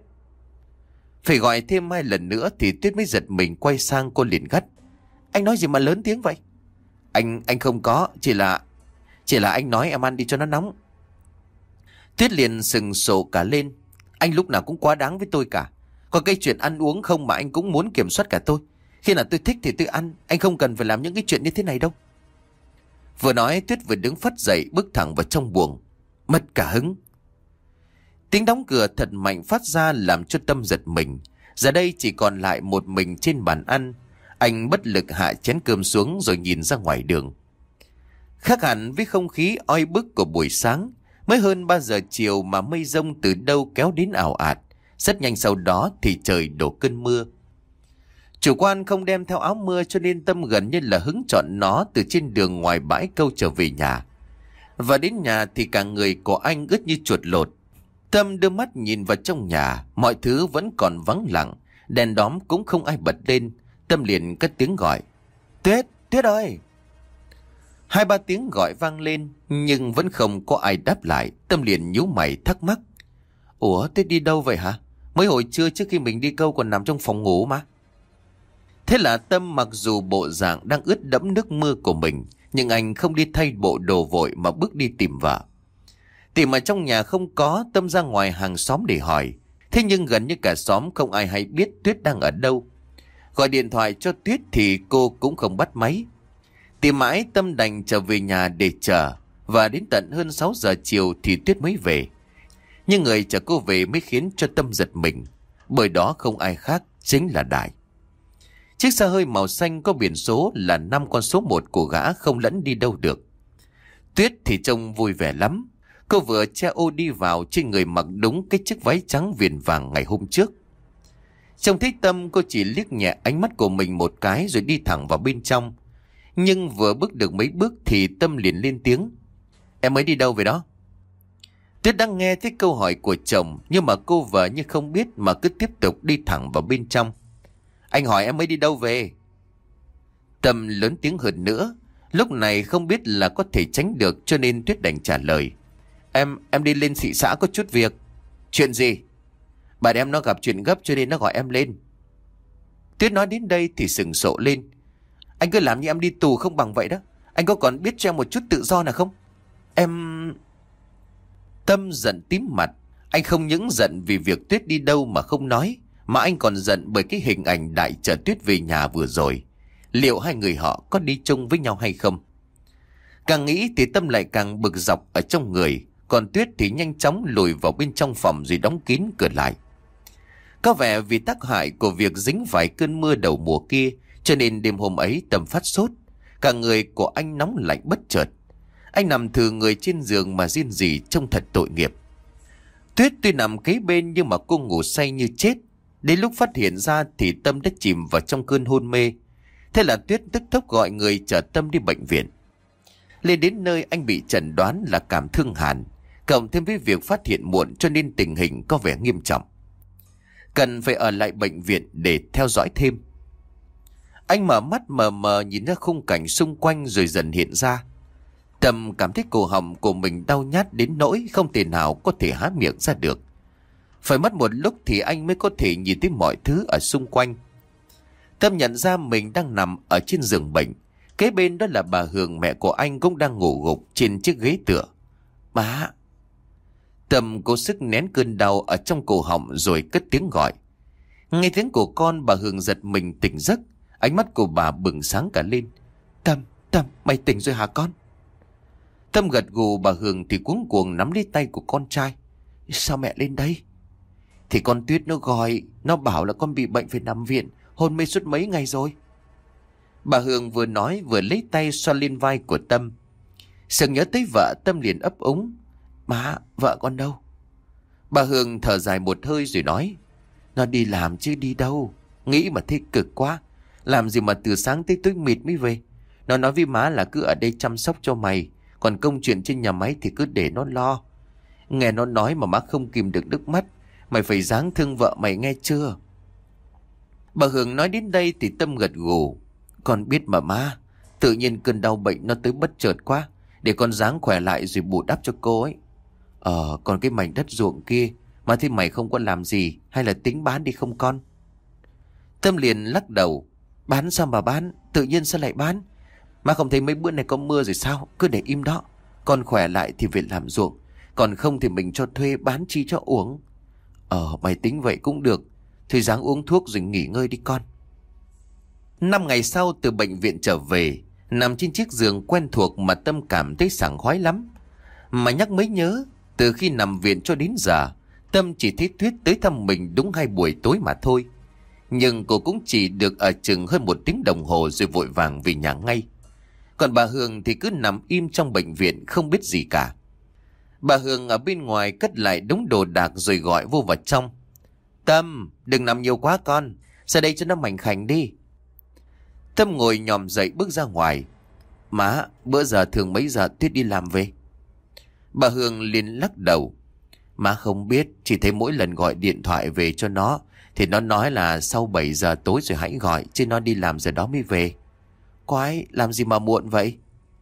Phải gọi thêm hai lần nữa thì Tuyết mới giật mình quay sang, cô liền gắt. Anh nói gì mà lớn tiếng vậy? Anh, anh không có, chỉ là... Chỉ là anh nói em ăn đi cho nó nóng. Tuyết liền sừng sộ cả lên. Anh lúc nào cũng quá đáng với tôi cả. Còn cái chuyện ăn uống không mà anh cũng muốn kiểm soát cả tôi. Khi nào tôi thích thì tôi ăn, anh không cần phải làm những cái chuyện như thế này đâu. Vừa nói Tuyết vừa đứng phắt dậy, bước thẳng vào trong buồng. Mất cả hứng. Tiếng đóng cửa thật mạnh phát ra làm cho Tâm giật mình. Giờ đây chỉ còn lại một mình trên bàn ăn. Anh bất lực hạ chén cơm xuống rồi nhìn ra ngoài đường. Khác hẳn với không khí oi bức của buổi sáng, mới hơn ba giờ chiều mà mây rông từ đâu kéo đến ảo ạt. Rất nhanh sau đó thì trời đổ cơn mưa. Chủ quan không đem theo áo mưa cho nên Tâm gần như là hứng chọn nó từ trên đường ngoài bãi câu trở về nhà. Và đến nhà thì cả người của anh ướt như chuột lột. Tâm đưa mắt nhìn vào trong nhà, mọi thứ vẫn còn vắng lặng, đèn đóm cũng không ai bật lên. Tâm liền cất tiếng gọi. Tuyết, Tuyết ơi! Hai ba tiếng gọi vang lên nhưng vẫn không có ai đáp lại. Tâm liền nhíu mày thắc mắc. Ủa, Tuyết đi đâu vậy hả? Mới hồi trưa trước khi mình đi câu còn nằm trong phòng ngủ mà. Thế là Tâm mặc dù bộ dạng đang ướt đẫm nước mưa của mình, nhưng anh không đi thay bộ đồ vội mà bước đi tìm vợ. Tìm ở trong nhà không có, Tâm ra ngoài hàng xóm để hỏi. Thế nhưng gần như cả xóm không ai hay biết Tuyết đang ở đâu. Gọi điện thoại cho Tuyết thì cô cũng không bắt máy. Tìm mãi Tâm đành trở về nhà để chờ. Và đến tận hơn sáu giờ chiều thì Tuyết mới về. Nhưng người chở cô về mới khiến cho Tâm giật mình. Bởi đó không ai khác, chính là Đại. Chiếc xe hơi màu xanh có biển số là năm con số một của gã không lẫn đi đâu được. Tuyết thì trông vui vẻ lắm. Cô vừa che ô đi vào, trên người mặc đúng cái chiếc váy trắng viền vàng ngày hôm trước. Trông thấy Tâm, cô chỉ liếc nhẹ ánh mắt của mình một cái rồi đi thẳng vào bên trong. Nhưng vừa bước được mấy bước thì Tâm liền lên tiếng. Em mới đi đâu vậy đó? Tuyết đang nghe thấy câu hỏi của chồng, nhưng mà cô vợ như không biết mà cứ tiếp tục đi thẳng vào bên trong. Anh hỏi em mới đi đâu về? Tâm lớn tiếng hơn nữa. Lúc này không biết là có thể tránh được, cho nên Tuyết đành trả lời. Em, em đi lên thị xã có chút việc. Chuyện gì? Bạn em nó gặp chuyện gấp cho nên nó gọi em lên. Tuyết nói đến đây thì sừng sộ lên. Anh cứ làm như em đi tù không bằng vậy đó. Anh có còn biết cho em một chút tự do nào không? Em... Tâm giận tím mặt. Anh không những giận vì việc Tuyết đi đâu mà không nói, mà anh còn giận bởi cái hình ảnh Đại chở Tuyết về nhà vừa rồi. Liệu hai người họ có đi chung với nhau hay không? Càng nghĩ thì Tâm lại càng bực dọc ở trong người. Còn Tuyết thì nhanh chóng lùi vào bên trong phòng rồi đóng kín cửa lại. Có vẻ vì tác hại của việc dính phải cơn mưa đầu mùa kia, cho nên đêm hôm ấy Tâm phát sốt. Cả người của anh nóng lạnh bất chợt. Anh nằm thừ người trên giường mà riêng rỉ trông thật tội nghiệp. Tuyết tuy nằm kế bên nhưng mà cô ngủ say như chết. Đến lúc phát hiện ra thì Tâm đã chìm vào trong cơn hôn mê. Thế là Tuyết tức tốc gọi người chở Tâm đi bệnh viện. Lên đến nơi anh bị chẩn đoán là cảm thương hàn, cộng thêm với việc phát hiện muộn cho nên tình hình có vẻ nghiêm trọng, cần phải ở lại bệnh viện để theo dõi thêm. Anh mở mắt mờ mờ nhìn ra khung cảnh xung quanh rồi dần hiện ra. Tâm cảm thấy cổ họng của mình đau nhát đến nỗi không thể nào có thể há miệng ra được. Phải mất một lúc thì anh mới có thể nhìn thấy mọi thứ ở xung quanh. Tâm nhận ra mình đang nằm ở trên giường bệnh. Kế bên đó là bà Hường, mẹ của anh, cũng đang ngủ gục trên chiếc ghế tựa. Má! Tâm cố sức nén cơn đau ở trong cổ họng rồi cất tiếng gọi. Nghe tiếng của con, bà Hường giật mình tỉnh giấc. Ánh mắt của bà bừng sáng cả lên. Tâm, Tâm, mày tỉnh rồi hả con? Tâm gật gù. Bà Hường thì cuống cuồng nắm lấy tay của con trai. Sao mẹ lên đây? Thì con Tuyết nó gọi, nó bảo là con bị bệnh phải nằm viện, hôn mê suốt mấy ngày rồi. Bà Hường vừa nói vừa lấy tay xoa lên vai của Tâm. Sừng nhớ tới vợ, Tâm liền ấp úng. Má, vợ con đâu? Bà Hường thở dài một hơi rồi nói. Nó đi làm chứ đi đâu. Nghĩ mà thấy cực quá. Làm gì mà từ sáng tới tối mịt mới về. Nó nói với má là cứ ở đây chăm sóc cho mày, còn công chuyện trên nhà máy thì cứ để nó lo. Nghe nó nói mà má không kìm được nước mắt. Mày phải dáng thương vợ mày nghe chưa? Bà Hường nói đến đây thì Tâm gật gù. Con biết mà má. Tự nhiên cơn đau bệnh nó tới bất chợt quá. Để con dáng khỏe lại rồi bù đắp cho cô ấy. Ờ, còn cái mảnh đất ruộng kia, mà thế mày không có làm gì, hay là tính bán đi không con? Tâm liền lắc đầu. Bán sao mà bán? Tự nhiên sao lại bán? Má không thấy mấy bữa này có mưa rồi sao? Cứ để im đó. Con khỏe lại thì về làm ruộng, còn không thì mình cho thuê bán chi cho uống. Ờ, mày tính vậy cũng được. Thôi dáng uống thuốc rồi nghỉ ngơi đi con. Năm ngày sau từ bệnh viện trở về, nằm trên chiếc giường quen thuộc mà Tâm cảm thấy sảng khoái lắm. Mà nhắc mới nhớ, từ khi nằm viện cho đến giờ, Tâm chỉ thấy Tuyết tới thăm mình đúng hai buổi tối mà thôi. Nhưng cô cũng chỉ được ở chừng hơn một tiếng đồng hồ rồi vội vàng về nhà ngay. Còn bà Hường thì cứ nằm im trong bệnh viện không biết gì cả. Bà Hường ở bên ngoài cất lại đống đồ đạc rồi gọi vô vào trong. Tâm, đừng nằm nhiều quá con, ra đây cho nó mảnh khảnh đi. Tâm ngồi nhòm dậy bước ra ngoài. Má, bữa giờ thường mấy giờ Tuyết đi làm về? Bà Hương liền lắc đầu. Má không biết, chỉ thấy mỗi lần gọi điện thoại về cho nó thì nó nói là sau bảy giờ tối rồi hãy gọi, chứ nó đi làm giờ đó mới về. Quái, làm gì mà muộn vậy?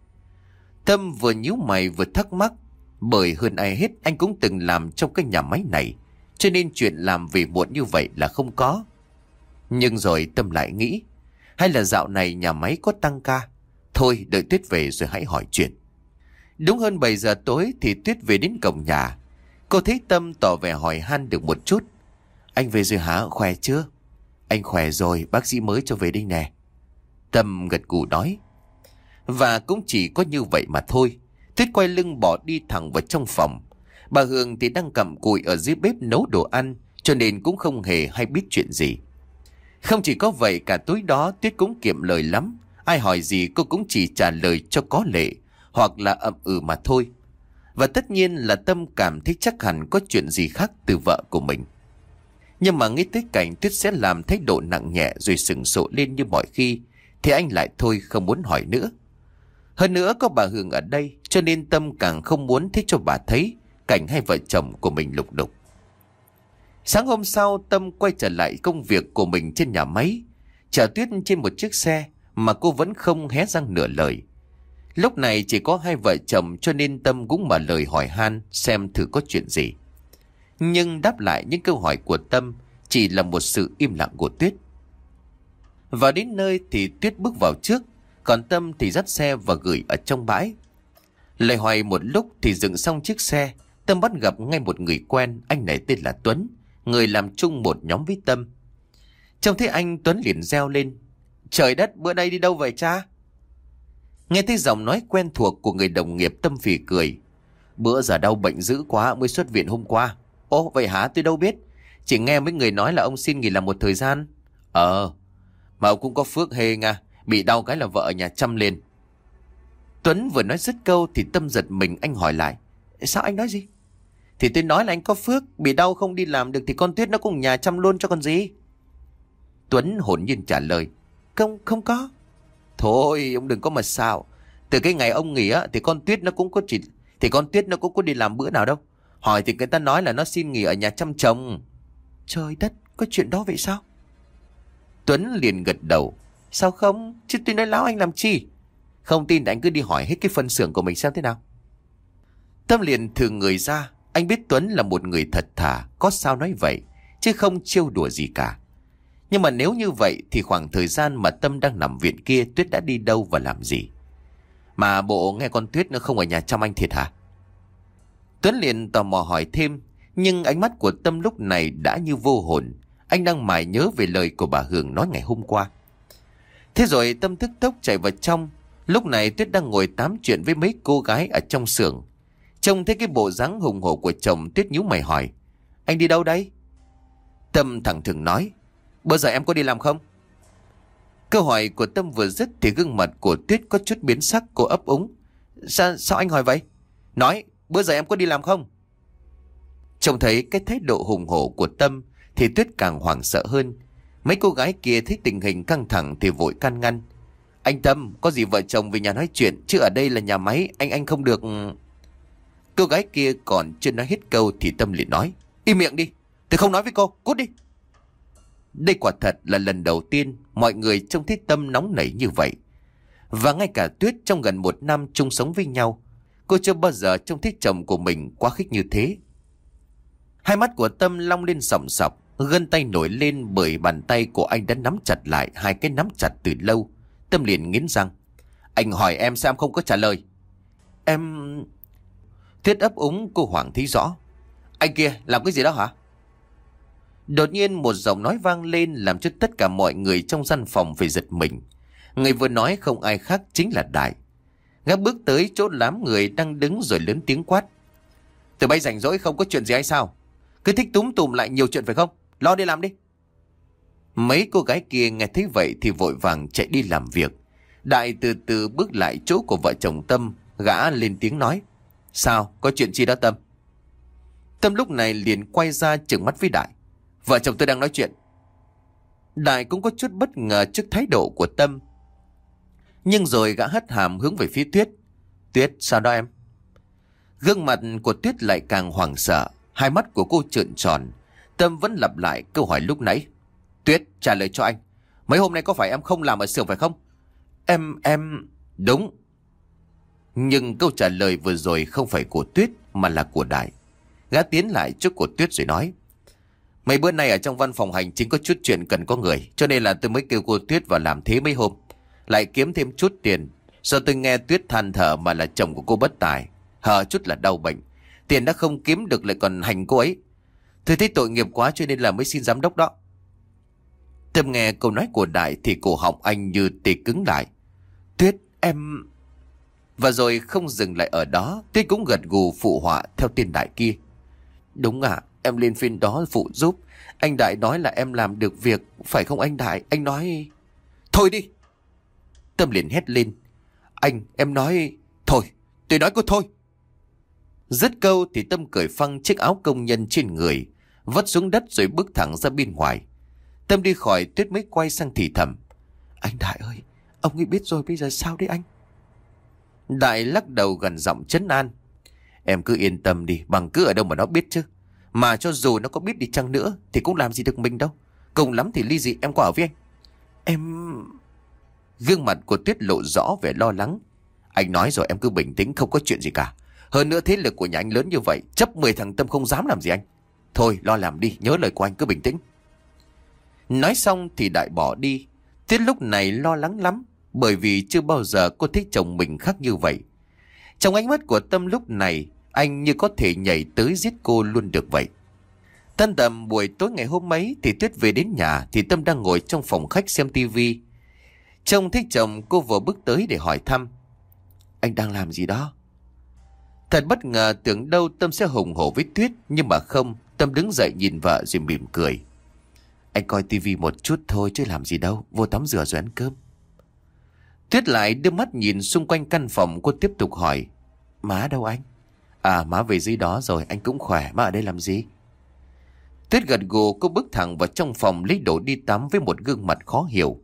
Tâm vừa nhíu mày vừa thắc mắc. Bởi hơn ai hết anh cũng từng làm trong cái nhà máy này, cho nên chuyện làm về muộn như vậy là không có. Nhưng rồi Tâm lại nghĩ, hay là dạo này nhà máy có tăng ca? Thôi đợi Tuyết về rồi hãy hỏi chuyện. Đúng hơn bảy giờ tối thì Tuyết về đến cổng nhà. Cô thấy Tâm tỏ vẻ hỏi han được một chút. Anh về rồi hả, khỏe chưa? Anh khỏe rồi, bác sĩ mới cho về đây nè. Tâm gật gù nói. Và cũng chỉ có như vậy mà thôi. Tuyết quay lưng bỏ đi thẳng vào trong phòng. Bà Hương thì đang cặm cụi ở dưới bếp nấu đồ ăn, cho nên cũng không hề hay biết chuyện gì. Không chỉ có vậy, cả tối đó Tuyết cũng kiệm lời lắm. Ai hỏi gì cô cũng chỉ trả lời cho có lệ, hoặc là ậm ừ mà thôi. Và tất nhiên là Tâm cảm thấy chắc hẳn có chuyện gì khác từ vợ của mình. Nhưng mà nghĩ tới cảnh Tuyết sẽ làm thái độ nặng nhẹ rồi sừng sộ lên như mọi khi, thì anh lại thôi không muốn hỏi nữa. Hơn nữa có bà Hương ở đây, cho nên Tâm càng không muốn thấy cho bà thấy cảnh hai vợ chồng của mình lục đục. Sáng hôm sau, Tâm quay trở lại công việc của mình trên nhà máy, chở Tuyết trên một chiếc xe mà cô vẫn không hé răng nửa lời. Lúc này chỉ có hai vợ chồng cho nên Tâm cũng mở lời hỏi han xem thử có chuyện gì. Nhưng đáp lại những câu hỏi của Tâm chỉ là một sự im lặng của Tuyết. Vào đến nơi thì Tuyết bước vào trước, còn Tâm thì dắt xe và gửi ở trong bãi. Lời hỏi một lúc thì dừng xong chiếc xe, Tâm bắt gặp ngay một người quen, anh này tên là Tuấn, người làm chung một nhóm với Tâm. Trông thấy anh, Tuấn liền reo lên: "Trời đất, bữa nay đi đâu vậy cha?" Nghe thấy giọng nói quen thuộc của người đồng nghiệp, Tâm phì cười: "Bữa giờ đau bệnh dữ quá mới xuất viện hôm qua." "Ồ vậy hả? Tôi đâu biết, chỉ nghe mấy người nói là ông xin nghỉ làm một thời gian." "Ờ, mà ông cũng có phước hê nha, bị đau cái là vợ ở nhà chăm lên." Tuấn vừa nói dứt câu thì Tâm giật mình, anh hỏi lại: "Sao anh nói gì?" "Thì tôi nói là anh có phước, bị đau không đi làm được thì con Tuyết nó cùng nhà chăm luôn cho con gì." Tuấn hồn nhiên trả lời: Không, không có." "Thôi ông đừng có mà sao. Từ cái ngày ông nghỉ á thì con Tuyết nó cũng có chỉ thì con Tuyết nó cũng có đi làm bữa nào đâu. Hỏi thì người ta nói là nó xin nghỉ ở nhà chăm chồng." "Trời đất, có chuyện đó vậy sao?" Tuấn liền gật đầu: "Sao không, chứ tôi nói láo anh làm chi. Không tin thì anh cứ đi hỏi hết cái phân xưởng của mình xem thế nào." Tâm liền thừ người ra, anh biết Tuấn là một người thật thà, có sao nói vậy, chứ không trêu đùa gì cả. Nhưng mà nếu như vậy thì khoảng thời gian mà Tâm đang nằm viện kia, Tuyết đã đi đâu và làm gì? Mà bộ nghe con Tuyết nó không ở nhà chăm anh thiệt hả? Tuấn liền tò mò hỏi thêm, nhưng ánh mắt của Tâm lúc này đã như vô hồn. Anh đang mải nhớ về lời của bà Hường nói ngày hôm qua. Thế rồi Tâm tức tốc chạy vào trong. Lúc này Tuyết đang ngồi tám chuyện với mấy cô gái ở trong xưởng. Trông thấy cái bộ dáng hùng hổ của chồng, Tuyết nhíu mày hỏi: "Anh đi đâu đây?" Tâm thẳng thừng nói: "Bữa giờ em có đi làm không?" Câu hỏi của Tâm vừa dứt thì gương mặt của Tuyết có chút biến sắc, cô ấp úng: Sao, sao anh hỏi vậy? Nói, bữa giờ em có đi làm không?" Trông thấy cái thái độ hùng hổ của Tâm thì Tuyết càng hoảng sợ hơn. Mấy cô gái kia thấy tình hình căng thẳng thì vội can ngăn: "Anh Tâm, có gì vợ chồng về nhà nói chuyện, chứ ở đây là nhà máy, anh anh không được..." Cô gái kia còn chưa nói hết câu thì Tâm liền nói: "Im miệng đi, tôi không nói với cô, cút đi." Đây quả thật là lần đầu tiên mọi người trông thấy Tâm nóng nảy như vậy. Và ngay cả Tuyết trong gần một năm chung sống với nhau, cô chưa bao giờ trông thấy chồng của mình quá khích như thế. Hai mắt của Tâm long lên sòng sọc, gân tay nổi lên bởi bàn tay của anh đã nắm chặt lại hai cái nắm chặt từ lâu. Tâm liền nghiến răng: "Anh hỏi em sao em không có trả lời?" "Em..." Tuyết ấp úng, cô hoảng thấy rõ: "Anh kia làm cái gì đó hả?" Đột nhiên một giọng nói vang lên làm cho tất cả mọi người trong gian phòng phải giật mình. Người vừa nói không ai khác chính là Đại. Gã bước tới chỗ đám người đang đứng rồi lớn tiếng quát: "Tụi bay rảnh rỗi không có chuyện gì hay sao? Cứ thích túm tùm lại nhiều chuyện phải không? Lo đi làm đi." Mấy cô gái kia nghe thấy vậy thì vội vàng chạy đi làm việc. Đại từ từ bước lại chỗ của vợ chồng Tâm, gã lên tiếng nói: "Sao, có chuyện chi đó Tâm?" Tâm lúc này liền quay ra trừng mắt với Đại: "Vợ chồng tôi đang nói chuyện." Đại cũng có chút bất ngờ trước thái độ của Tâm, nhưng rồi gã hất hàm hướng về phía Tuyết: "Tuyết, sao đó em?" Gương mặt của Tuyết lại càng hoảng sợ, hai mắt của cô trợn tròn. Tâm vẫn lặp lại câu hỏi lúc nãy: "Tuyết, trả lời cho anh, mấy hôm nay có phải em không làm ở xưởng phải không?" Em, em... "Đúng." Nhưng câu trả lời vừa rồi không phải của Tuyết mà là của Đại. Gã tiến lại trước của Tuyết rồi nói: "Mấy bữa nay ở trong văn phòng hành chính có chút chuyện cần có người, cho nên là tôi mới kêu cô Tuyết vào làm thế mấy hôm, lại kiếm thêm chút tiền. Do tôi nghe Tuyết than thở mà là chồng của cô bất tài, hờ chút là đau bệnh, tiền đã không kiếm được lại còn hành cô ấy. Tôi thấy tội nghiệp quá cho nên là mới xin giám đốc đó." Tâm nghe câu nói của Đại thì cổ họng anh như tê cứng lại. "Tuyết, em..." Và rồi không dừng lại ở đó, Tuyết cũng gật gù phụ họa theo tên Đại kia: "Đúng ạ, em lên phiên đó phụ giúp. Anh Đại nói là em làm được việc, phải không anh Đại? Anh nói..." "Thôi đi!" Tâm liền hét lên: "Anh, em nói... Thôi, tôi nói cô thôi." Dứt câu thì Tâm cởi phăng chiếc áo công nhân trên người, vất xuống đất rồi bước thẳng ra bên ngoài. Tâm đi khỏi, Tuyết mới quay sang thì thầm: "Anh Đại ơi, ông ấy biết rồi, bây giờ sao đấy anh?" Đại lắc đầu gần giọng trấn an: Em cứ yên tâm đi, bằng cứ ở đâu mà nó biết chứ. Mà cho dù nó có biết đi chăng nữa thì cũng làm gì được mình đâu. Cùng lắm thì ly dị em qua ở với anh. Em... Gương mặt của Tuyết lộ rõ vẻ lo lắng. Anh nói rồi, em cứ bình tĩnh, không có chuyện gì cả. Hơn nữa thế lực của nhà anh lớn như vậy, chấp mười thằng Tâm không dám làm gì anh. Thôi lo làm đi, nhớ lời của anh, cứ bình tĩnh. Nói xong thì Đại bỏ đi. Tuyết lúc này lo lắng lắm, bởi vì chưa bao giờ cô thấy chồng mình khác như vậy. Trong ánh mắt của Tâm lúc này, anh như có thể nhảy tới giết cô luôn được vậy. Tan tầm buổi tối ngày hôm ấy thì Tuyết về đến nhà thì Tâm đang ngồi trong phòng khách xem tivi. Trông thấy chồng, cô vừa bước tới để hỏi thăm. Anh đang làm gì đó? Thật bất ngờ, tưởng đâu Tâm sẽ hùng hổ với Tuyết, nhưng mà không. Tâm đứng dậy nhìn vợ rồi mỉm cười. Anh coi tivi một chút thôi chứ làm gì đâu, vô tắm rửa rồi ăn cơm. Tuyết lại đưa mắt nhìn xung quanh căn phòng, cô tiếp tục hỏi. Má đâu anh? À, má về dưới đó rồi, anh cũng khỏe, má ở đây làm gì? Tuyết gật gù, cô bước thẳng vào trong phòng lấy đồ đi tắm với một gương mặt khó hiểu.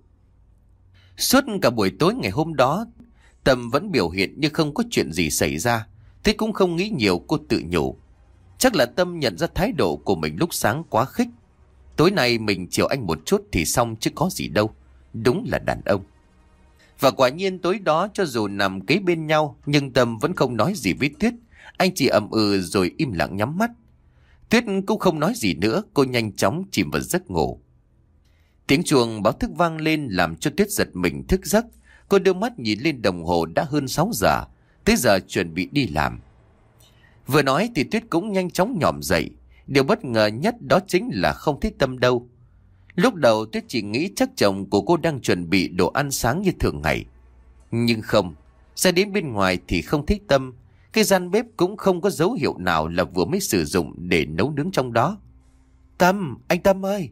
Suốt cả buổi tối ngày hôm đó, Tâm vẫn biểu hiện như không có chuyện gì xảy ra. Tuyết cũng không nghĩ nhiều, cô tự nhủ. Chắc là Tâm nhận ra thái độ của mình lúc sáng quá khích. Tối nay mình chiều anh một chút thì xong chứ có gì đâu. Đúng là đàn ông. Và quả nhiên tối đó cho dù nằm kế bên nhau, nhưng Tâm vẫn không nói gì với Tuyết. Anh chỉ ậm ừ rồi im lặng nhắm mắt. Tuyết cũng không nói gì nữa, cô nhanh chóng chìm vào giấc ngủ. Tiếng chuông báo thức vang lên làm cho Tuyết giật mình thức giấc. Cô đưa mắt nhìn lên đồng hồ, đã hơn sáu giờ, tới giờ chuẩn bị đi làm. Vừa nói thì Tuyết cũng nhanh chóng nhòm dậy. Điều bất ngờ nhất đó chính là không thấy Tâm đâu. Lúc đầu Tuyết chỉ nghĩ chắc chồng của cô đang chuẩn bị đồ ăn sáng như thường ngày. Nhưng không, ra đến bên ngoài thì không thấy Tâm. Cái gian bếp cũng không có dấu hiệu nào là vừa mới sử dụng để nấu nướng trong đó. Tâm, anh Tâm ơi!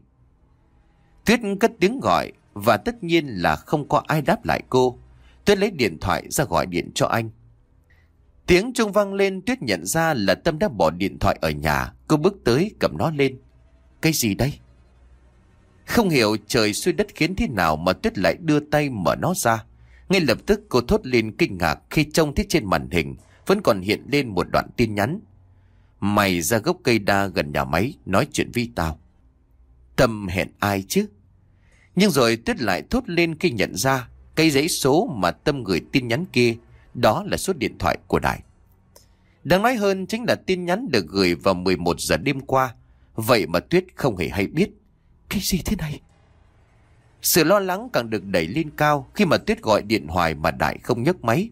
Tuyết cất tiếng gọi và tất nhiên là không có ai đáp lại cô. Tuyết lấy điện thoại ra gọi điện cho anh. Tiếng chuông vang lên, Tuyết nhận ra là Tâm đã bỏ điện thoại ở nhà. Cô bước tới cầm nó lên. Cái gì đây? Không hiểu trời xuôi đất khiến thế nào mà Tuyết lại đưa tay mở nó ra. Ngay lập tức cô thốt lên kinh ngạc khi trông thấy trên màn hình vẫn còn hiện lên một đoạn tin nhắn. Mày ra gốc cây đa gần nhà máy nói chuyện với tao. Tâm hẹn ai chứ? Nhưng rồi Tuyết lại thốt lên khi nhận ra cái dãy số mà Tâm gửi tin nhắn kia, đó là số điện thoại của Đại. Đáng nói hơn chính là tin nhắn được gửi vào mười một giờ đêm qua. Vậy mà Tuyết không hề hay biết. Cái gì thế này? Sự lo lắng càng được đẩy lên cao khi mà Tuyết gọi điện hoài mà Đại không nhấc máy.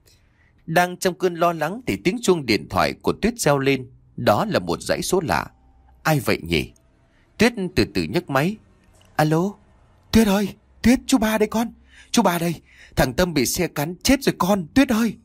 Đang trong cơn lo lắng thì tiếng chuông điện thoại của Tuyết reo lên. Đó là một dãy số lạ. Ai vậy nhỉ? Tuyết từ từ nhấc máy. Alo? Tuyết ơi! Tuyết, chú ba đây con! Chú ba đây! Thằng Tâm bị xe cán chết rồi con! Tuyết ơi!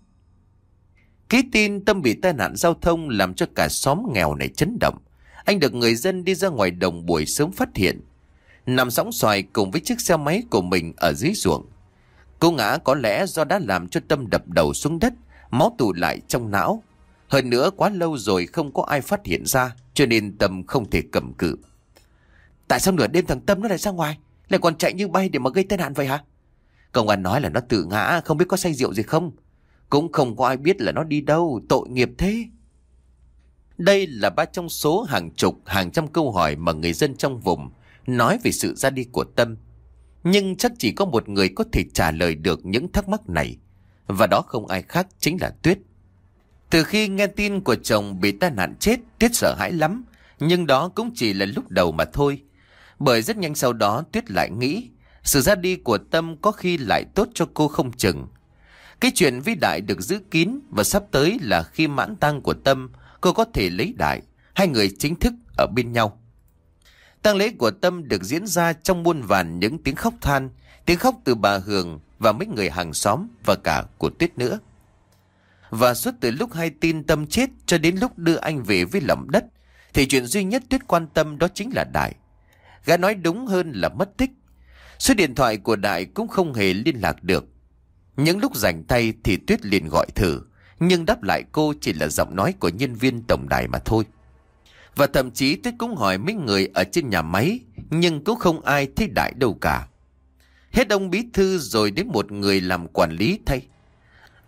Cái tin Tâm bị tai nạn giao thông làm cho cả xóm nghèo này chấn động. Anh được người dân đi ra ngoài đồng buổi sớm phát hiện. Nằm sóng xoài cùng với chiếc xe máy của mình ở dưới ruộng. Cô ngã có lẽ do đã làm cho Tâm đập đầu xuống đất, máu tụ lại trong não. Hơn nữa quá lâu rồi không có ai phát hiện ra, cho nên Tâm không thể cầm cự. Tại sao nửa đêm thằng Tâm nó lại ra ngoài, lại còn chạy như bay để mà gây tai nạn vậy hả? Công an nói là nó tự ngã, không biết có say rượu gì không. Cũng không có ai biết là nó đi đâu, tội nghiệp thế. Đây là ba trong số hàng chục, hàng trăm câu hỏi mà người dân trong vùng nói về sự ra đi của Tâm. Nhưng chắc chỉ có một người có thể trả lời được những thắc mắc này. Và đó không ai khác chính là Tuyết. Từ khi nghe tin của chồng bị tai nạn chết, Tuyết sợ hãi lắm. Nhưng đó cũng chỉ là lúc đầu mà thôi. Bởi rất nhanh sau đó Tuyết lại nghĩ sự ra đi của Tâm có khi lại tốt cho cô không chừng. Cái chuyện với Đại được giữ kín, và sắp tới là khi mãn tang của Tâm, cô có thể lấy Đại. Hai người chính thức ở bên nhau. Tang lễ của Tâm được diễn ra trong muôn vàn những tiếng khóc than, tiếng khóc từ bà Hường và mấy người hàng xóm và cả của Tuyết nữa. Và suốt từ lúc hay tin Tâm chết cho đến lúc đưa anh về với lòng đất, thì chuyện duy nhất Tuyết quan tâm đó chính là Đại. Gã nói đúng hơn là mất tích. Số điện thoại của Đại cũng không hề liên lạc được. Những lúc rảnh tay thì Tuyết liền gọi thử, nhưng đáp lại cô chỉ là giọng nói của nhân viên tổng đài mà thôi. Và thậm chí Tuyết cũng hỏi mấy người ở trên nhà máy, nhưng cũng không ai thấy Đại đâu cả. Hết ông bí thư rồi đến một người làm quản lý thay.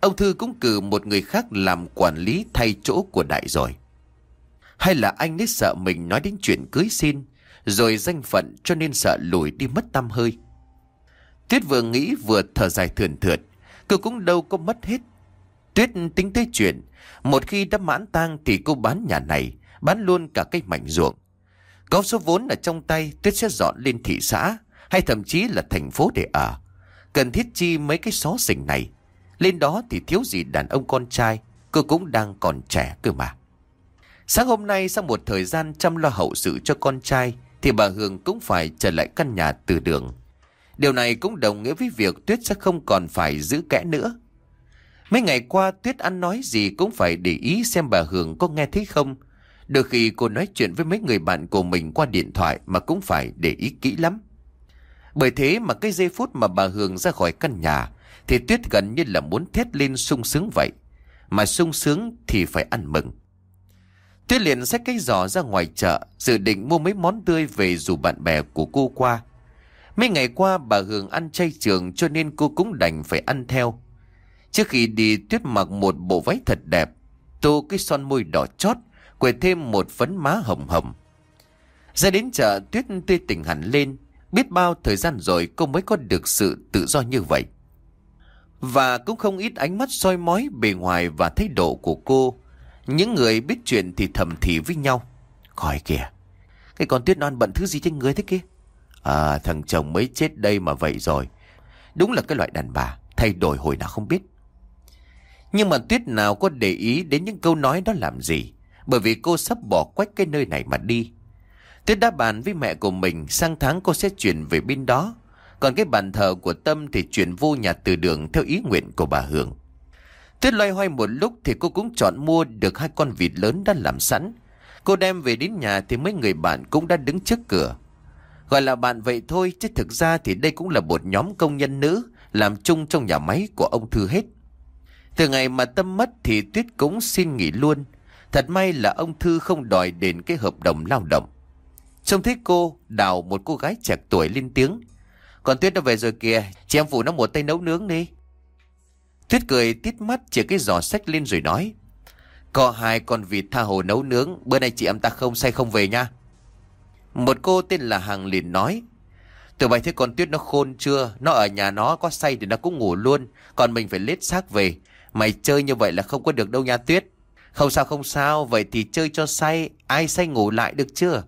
Ông Thư cũng cử một người khác làm quản lý thay chỗ của Đại rồi. Hay là anh ấy sợ mình nói đến chuyện cưới xin, rồi danh phận cho nên sợ lùi đi mất tăm hơi. Tuyết vừa nghĩ vừa thở dài thườn thượt. Cô cũng đâu có mất hết. Tuyết tính tới chuyện, một khi đã mãn tang thì cô bán nhà này, bán luôn cả cái mảnh ruộng. Có số vốn ở trong tay, Tuyết sẽ dọn lên thị xã, hay thậm chí là thành phố để ở. Cần thiết chi mấy cái xó xỉnh này. Lên đó thì thiếu gì đàn ông con trai, cô cũng đang còn trẻ cơ mà. Sáng hôm nay, sau một thời gian chăm lo hậu sự cho con trai, thì bà Hường cũng phải trở lại căn nhà từ đường. Điều này cũng đồng nghĩa với việc Tuyết sẽ không còn phải giữ kẽ nữa. Mấy ngày qua Tuyết ăn nói gì cũng phải để ý xem bà Hường có nghe thấy không. Đôi khi cô nói chuyện với mấy người bạn của mình qua điện thoại mà cũng phải để ý kỹ lắm. Bởi thế mà cái giây phút mà bà Hường ra khỏi căn nhà thì Tuyết gần như là muốn thét lên sung sướng vậy. Mà sung sướng thì phải ăn mừng. Tuyết liền xách cái giỏ ra ngoài chợ, dự định mua mấy món tươi về rủ bạn bè của cô qua. Mấy ngày qua bà Hường ăn chay trường cho nên cô cũng đành phải ăn theo. Trước khi đi, Tuyết mặc một bộ váy thật đẹp, tô cái son môi đỏ chót, quệt thêm một phấn má hồng hồng. Ra đến chợ, Tuyết tươi tỉnh hẳn lên. Biết bao thời gian rồi cô mới có được sự tự do như vậy. Và cũng không ít ánh mắt soi mói bề ngoài và thái độ của cô. Những người biết chuyện thì thầm thì với nhau. Khỏi kìa, cái con Tuyết nó ăn bận thứ gì trên người thế kia. À, thằng chồng mới chết đây mà vậy rồi. Đúng là cái loại đàn bà thay đổi hồi nào không biết. Nhưng mà Tuyết nào có để ý đến những câu nói đó làm gì, bởi vì cô sắp bỏ quách cái nơi này mà đi. Tuyết đã bàn với mẹ của mình sang tháng cô sẽ chuyển về bên đó. Còn cái bàn thờ của Tâm thì chuyển vô nhà từ đường theo ý nguyện của bà Hường. Tuyết loay hoay một lúc thì cô cũng chọn mua được hai con vịt lớn đã làm sẵn. Cô đem về đến nhà thì mấy người bạn cũng đã đứng trước cửa. Gọi là bạn vậy thôi, chứ thực ra thì đây cũng là một nhóm công nhân nữ làm chung trong nhà máy của ông Thư hết. Từ ngày mà Tâm mất thì Tuyết cũng xin nghỉ luôn. Thật may là ông Thư không đòi đền cái hợp đồng lao động. Trông thấy cô, Đào, một cô gái trẻ tuổi lên tiếng. Còn Tuyết đã về rồi kìa, chị em phụ nó một tay nấu nướng đi. Tuyết cười tít mắt chỉ cái giỏ xách lên rồi nói. Có hai con vịt tha hồ nấu nướng, bữa nay chị em ta không say không về nha. Một cô tên là Hằng liền nói. Tụi bay thấy con Tuyết nó khôn chưa? Nó ở nhà nó có say thì nó cũng ngủ luôn, còn mình phải lết xác về. Mày chơi như vậy là không có được đâu nha Tuyết. Không sao không sao, vậy thì chơi cho say, ai say ngủ lại được chưa?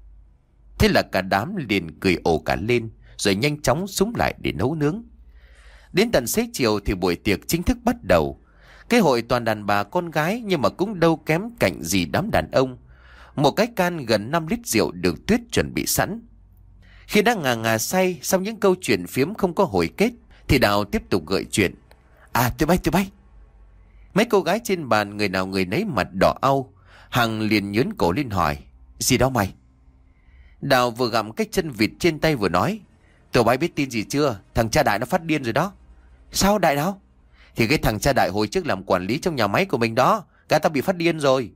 Thế là cả đám liền cười ồ cả lên, rồi nhanh chóng súng lại để nấu nướng. Đến tận xế chiều thì buổi tiệc chính thức bắt đầu. Cái hội toàn đàn bà con gái nhưng mà cũng đâu kém cạnh gì đám đàn ông. Một cái can gần năm lít rượu được Tuyết chuẩn bị sẵn. Khi đang ngà ngà say, xong những câu chuyện phiếm không có hồi kết, thì Đào tiếp tục gợi chuyện. À tụi bay tụi bay. Mấy cô gái trên bàn người nào người nấy mặt đỏ au. Hằng liền nhớn cổ lên hỏi. Gì đó mày? Đào vừa gặm cái chân vịt trên tay vừa nói. Tụi bay biết tin gì chưa? Thằng cha Đại nó phát điên rồi đó. Sao Đại nào? Thì cái thằng cha Đại hồi trước làm quản lý trong nhà máy của mình đó, gã ta bị phát điên rồi.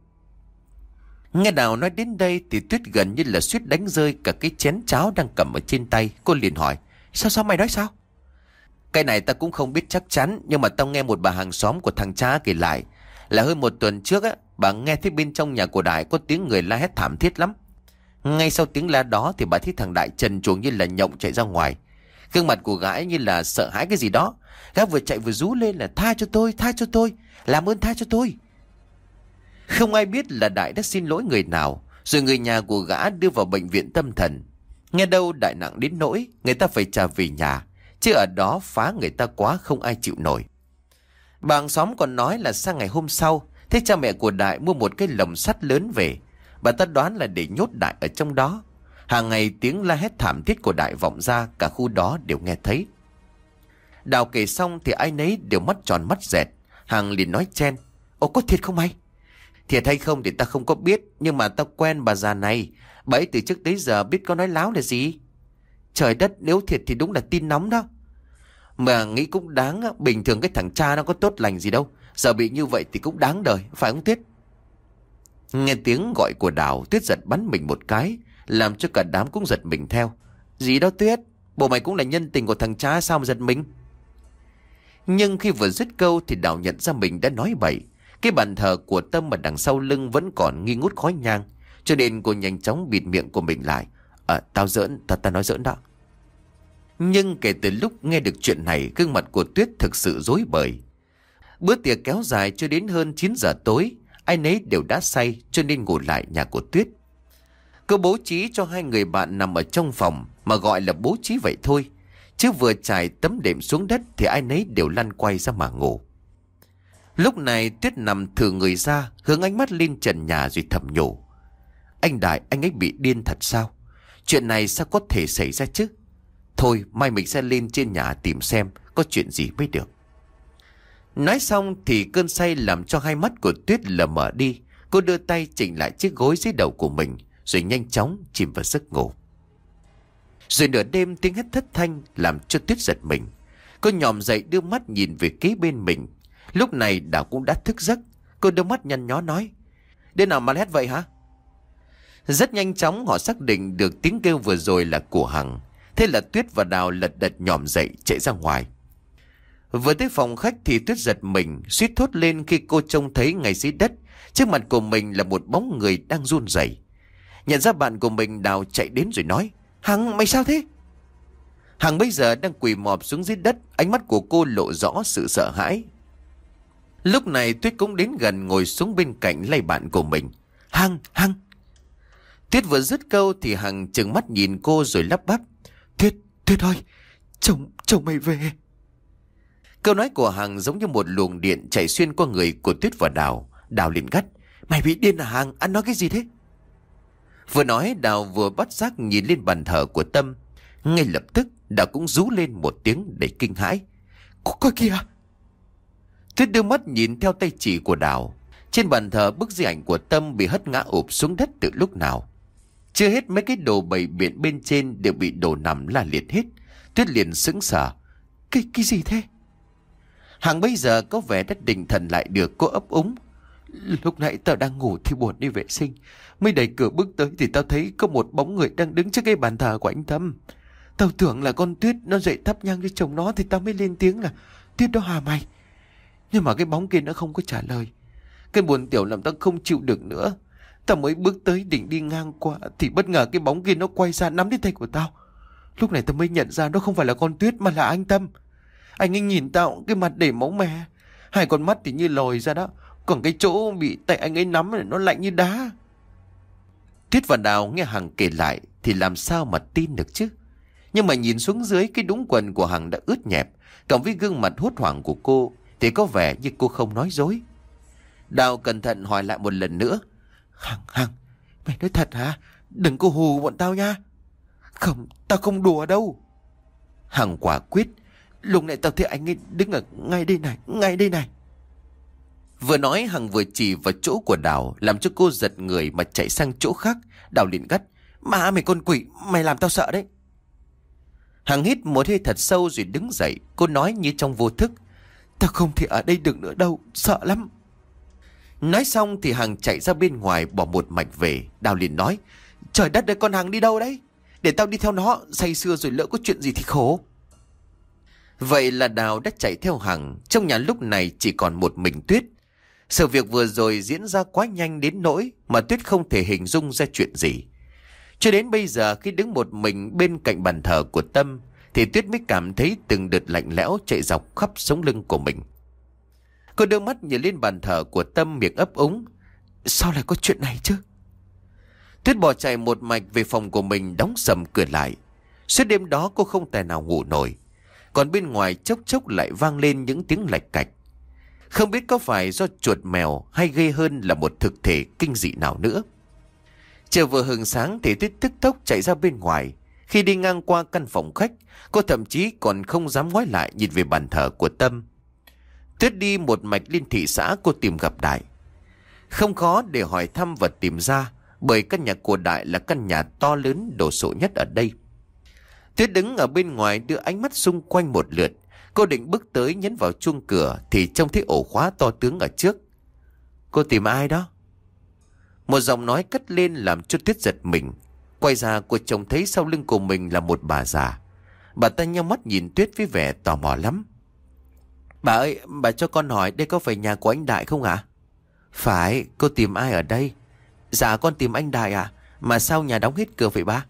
Nghe Đào nói đến đây thì Tuyết gần như là suýt đánh rơi cả cái chén cháo đang cầm ở trên tay. Cô liền hỏi. Sao sao mày nói sao? Cái này ta cũng không biết chắc chắn, nhưng mà tao nghe một bà hàng xóm của thằng cha kể lại là hơn một tuần trước á, bà nghe thấy bên trong nhà của Đại có tiếng người la hét thảm thiết lắm. Ngay sau tiếng la đó thì bà thấy thằng Đại trần truồng như là nhộng chạy ra ngoài. Gương mặt của gã như là sợ hãi cái gì đó. Gã vừa chạy vừa rú lên là tha cho tôi, tha cho tôi, làm ơn tha cho tôi. Không ai biết là Đại đã xin lỗi người nào, rồi người nhà của gã đưa vào bệnh viện tâm thần. Nghe đâu Đại nặng đến nỗi người ta phải trả về nhà, chứ ở đó phá người ta quá không ai chịu nổi. Bà hàng xóm còn nói là sang ngày hôm sau, thế cha mẹ của Đại mua một cái lồng sắt lớn về. Bà ta đoán là để nhốt Đại ở trong đó. Hàng ngày tiếng la hét thảm thiết của Đại vọng ra, cả khu đó đều nghe thấy. Đào kể xong thì ai nấy đều mắt tròn mắt dẹt. Hằng liền nói chen. Ồ, có thiệt không mày? Thiệt hay không thì ta không có biết, nhưng mà ta quen bà già này. Bà ấy từ trước tới giờ biết có nói láo là gì. Trời đất, nếu thiệt thì đúng là tin nóng đó. Mà nghĩ cũng đáng, bình thường cái thằng cha nó có tốt lành gì đâu, giờ bị như vậy thì cũng đáng đời, phải không Tuyết? Nghe tiếng gọi của Đào, Tuyết giật bắn mình một cái, làm cho cả đám cũng giật mình theo. Gì đó Tuyết, bộ mày cũng là nhân tình của thằng cha sao mà giật mình? Nhưng khi vừa dứt câu thì Đào nhận ra mình đã nói bậy. Cái bàn thờ của Tâm ở đằng sau lưng vẫn còn nghi ngút khói nhang, cho nên cô nhanh chóng bịt miệng của mình lại. À, tao giỡn, tao, tao nói giỡn đó. Nhưng kể từ lúc nghe được chuyện này, gương mặt của Tuyết thực sự rối bời. Bữa tiệc kéo dài cho đến hơn chín giờ tối. Ai nấy đều đã say cho nên ngủ lại nhà của Tuyết. Cô bố trí cho hai người bạn nằm ở trong phòng, mà gọi là bố trí vậy thôi, chứ vừa trải tấm đệm xuống đất thì ai nấy đều lăn quay ra mà ngủ. Lúc này Tuyết nằm thừ người ra, hướng ánh mắt lên trần nhà rồi thầm nhủ. Anh Đại, anh ấy bị điên thật sao? Chuyện này sao có thể xảy ra chứ? Thôi mai mình sẽ lên trên nhà tìm xem có chuyện gì mới được. Nói xong thì cơn say làm cho hai mắt của Tuyết lờ mờ đi. Cô đưa tay chỉnh lại chiếc gối dưới đầu của mình, rồi nhanh chóng chìm vào giấc ngủ. Rồi nửa đêm tiếng hét thất thanh làm cho Tuyết giật mình. Cô nhòm dậy đưa mắt nhìn về kế bên mình. Lúc này Đào cũng đã thức giấc. Cô đưa mắt nhăn nhó nói. Đứa nào mà hét vậy hả? Rất nhanh chóng họ xác định được tiếng kêu vừa rồi là của Hằng. Thế là Tuyết và Đào lật đật nhòm dậy chạy ra ngoài. Vừa tới phòng khách thì Tuyết giật mình, suýt thốt lên khi cô trông thấy ngay dưới đất, trước mặt của mình là một bóng người đang run rẩy. Nhận ra bạn của mình, Đào chạy đến rồi nói. Hằng, mày sao thế? Hằng bây giờ đang quỳ mọp xuống dưới đất, ánh mắt của cô lộ rõ sự sợ hãi. Lúc này Tuyết cũng đến gần ngồi xuống bên cạnh lay bạn của mình. Hằng, Hằng. Tuyết vừa dứt câu thì Hằng trừng mắt nhìn cô rồi lắp bắp. Tuyết, Tuyết ơi, chồng, chồng mày về. Câu nói của Hằng giống như một luồng điện chạy xuyên qua người của Tuyết và Đào. Đào liền gắt. Mày bị điên à Hằng, ăn nói cái gì thế? Vừa nói Đào vừa bắt giác nhìn lên bàn thờ của Tâm. Ngay lập tức Đào cũng rú lên một tiếng đầy kinh hãi. Coi kìa. Tuyết đưa mắt nhìn theo tay chỉ của Đào. Trên bàn thờ bức di ảnh của Tâm bị hất ngã ụp xuống đất từ lúc nào. Chưa hết mấy cái đồ bày biện bên trên đều bị đổ nằm la liệt hết. Tuyết liền sững sờ. Cái, cái gì thế? Hằng bây giờ có vẻ đã định thần lại được, cô ấp úng. Lúc nãy tao đang ngủ thì buồn đi vệ sinh, mới đẩy cửa bước tới thì tao thấy có một bóng người đang đứng trước cái bàn thờ của anh Tâm. Tao tưởng là con Tuyết nó dậy thắp nhang cho chồng nó thì tao mới lên tiếng là Tuyết đó hả mày? Nhưng mà cái bóng kia nó không có trả lời. Cái buồn tiểu làm tao không chịu được nữa. Tao mới bước tới định đi ngang qua thì bất ngờ cái bóng kia nó quay ra nắm lấy tay của tao. Lúc này tao mới nhận ra nó không phải là con Tuyết mà là anh Tâm. Anh ấy nhìn tao, cái mặt đầy máu me, hai con mắt thì như lồi ra đó, còn cái chỗ bị tay anh ấy nắm nó lạnh như đá. Tuyết và Đào nghe Hằng kể lại thì làm sao mà tin được chứ. Nhưng mà nhìn xuống dưới, cái đũng quần của Hằng đã ướt nhẹp, cộng với gương mặt hốt hoảng của cô thì có vẻ như cô không nói dối. Đào cẩn thận hỏi lại một lần nữa. Hằng, Hằng, mày nói thật hả? Đừng có hù bọn tao nha. Không, tao không đùa đâu. Hằng quả quyết. Lúc này tao thấy anh ấy đứng ở ngay đây này, ngay đây này. Vừa nói Hằng vừa chỉ vào chỗ của Đào, làm cho cô giật người mà chạy sang chỗ khác. Đào liền gắt. Mà mày con quỷ, mày làm tao sợ đấy. Hằng hít một hơi thật sâu rồi đứng dậy. Cô nói như trong vô thức. Tao không thể ở đây được nữa đâu, sợ lắm. Nói xong thì Hằng chạy ra bên ngoài bỏ một mạch về. Đào liền nói. Trời đất ơi, con Hằng đi đâu đấy? Để tao đi theo nó, say sưa rồi lỡ có chuyện gì thì khổ. Vậy là Đào đã chạy theo Hằng. Trong nhà lúc này chỉ còn một mình Tuyết. Sự việc vừa rồi diễn ra quá nhanh đến nỗi mà Tuyết không thể hình dung ra chuyện gì. Cho đến bây giờ khi đứng một mình bên cạnh bàn thờ của Tâm thì Tuyết mới cảm thấy từng đợt lạnh lẽo chạy dọc khắp sống lưng của mình. Cô đưa mắt nhìn lên bàn thờ của Tâm, miệng ấp úng. Sao lại có chuyện này chứ? Tuyết bỏ chạy một mạch về phòng của mình, đóng sầm cửa lại. Suốt đêm đó cô không tài nào ngủ nổi. Còn bên ngoài chốc chốc lại vang lên những tiếng lạch cạch. Không biết có phải do chuột mèo hay ghê hơn là một thực thể kinh dị nào nữa. Trời vừa hừng sáng thì Tuyết tức tốc chạy ra bên ngoài. Khi đi ngang qua căn phòng khách, cô thậm chí còn không dám ngoái lại nhìn về bàn thờ của Tâm. Tuyết đi một mạch lên thị xã cô tìm gặp Đại. Không khó để hỏi thăm và tìm ra, bởi căn nhà của Đại là căn nhà to lớn đồ sộ nhất ở đây. Tuyết đứng ở bên ngoài đưa ánh mắt xung quanh một lượt. Cô định bước tới nhấn vào chuông cửa thì trông thấy ổ khóa to tướng ở trước. Cô tìm ai đó? Một giọng nói cất lên làm cho Tuyết giật mình. Quay ra cô trông thấy sau lưng của mình là một bà già. Bà ta nhắm mắt nhìn Tuyết với vẻ tò mò lắm. Bà ơi, bà cho con hỏi đây có phải nhà của anh Đại không ạ? Phải, cô tìm ai ở đây? Dạ con tìm anh Đại à? Mà sao nhà đóng hết cửa vậy ba?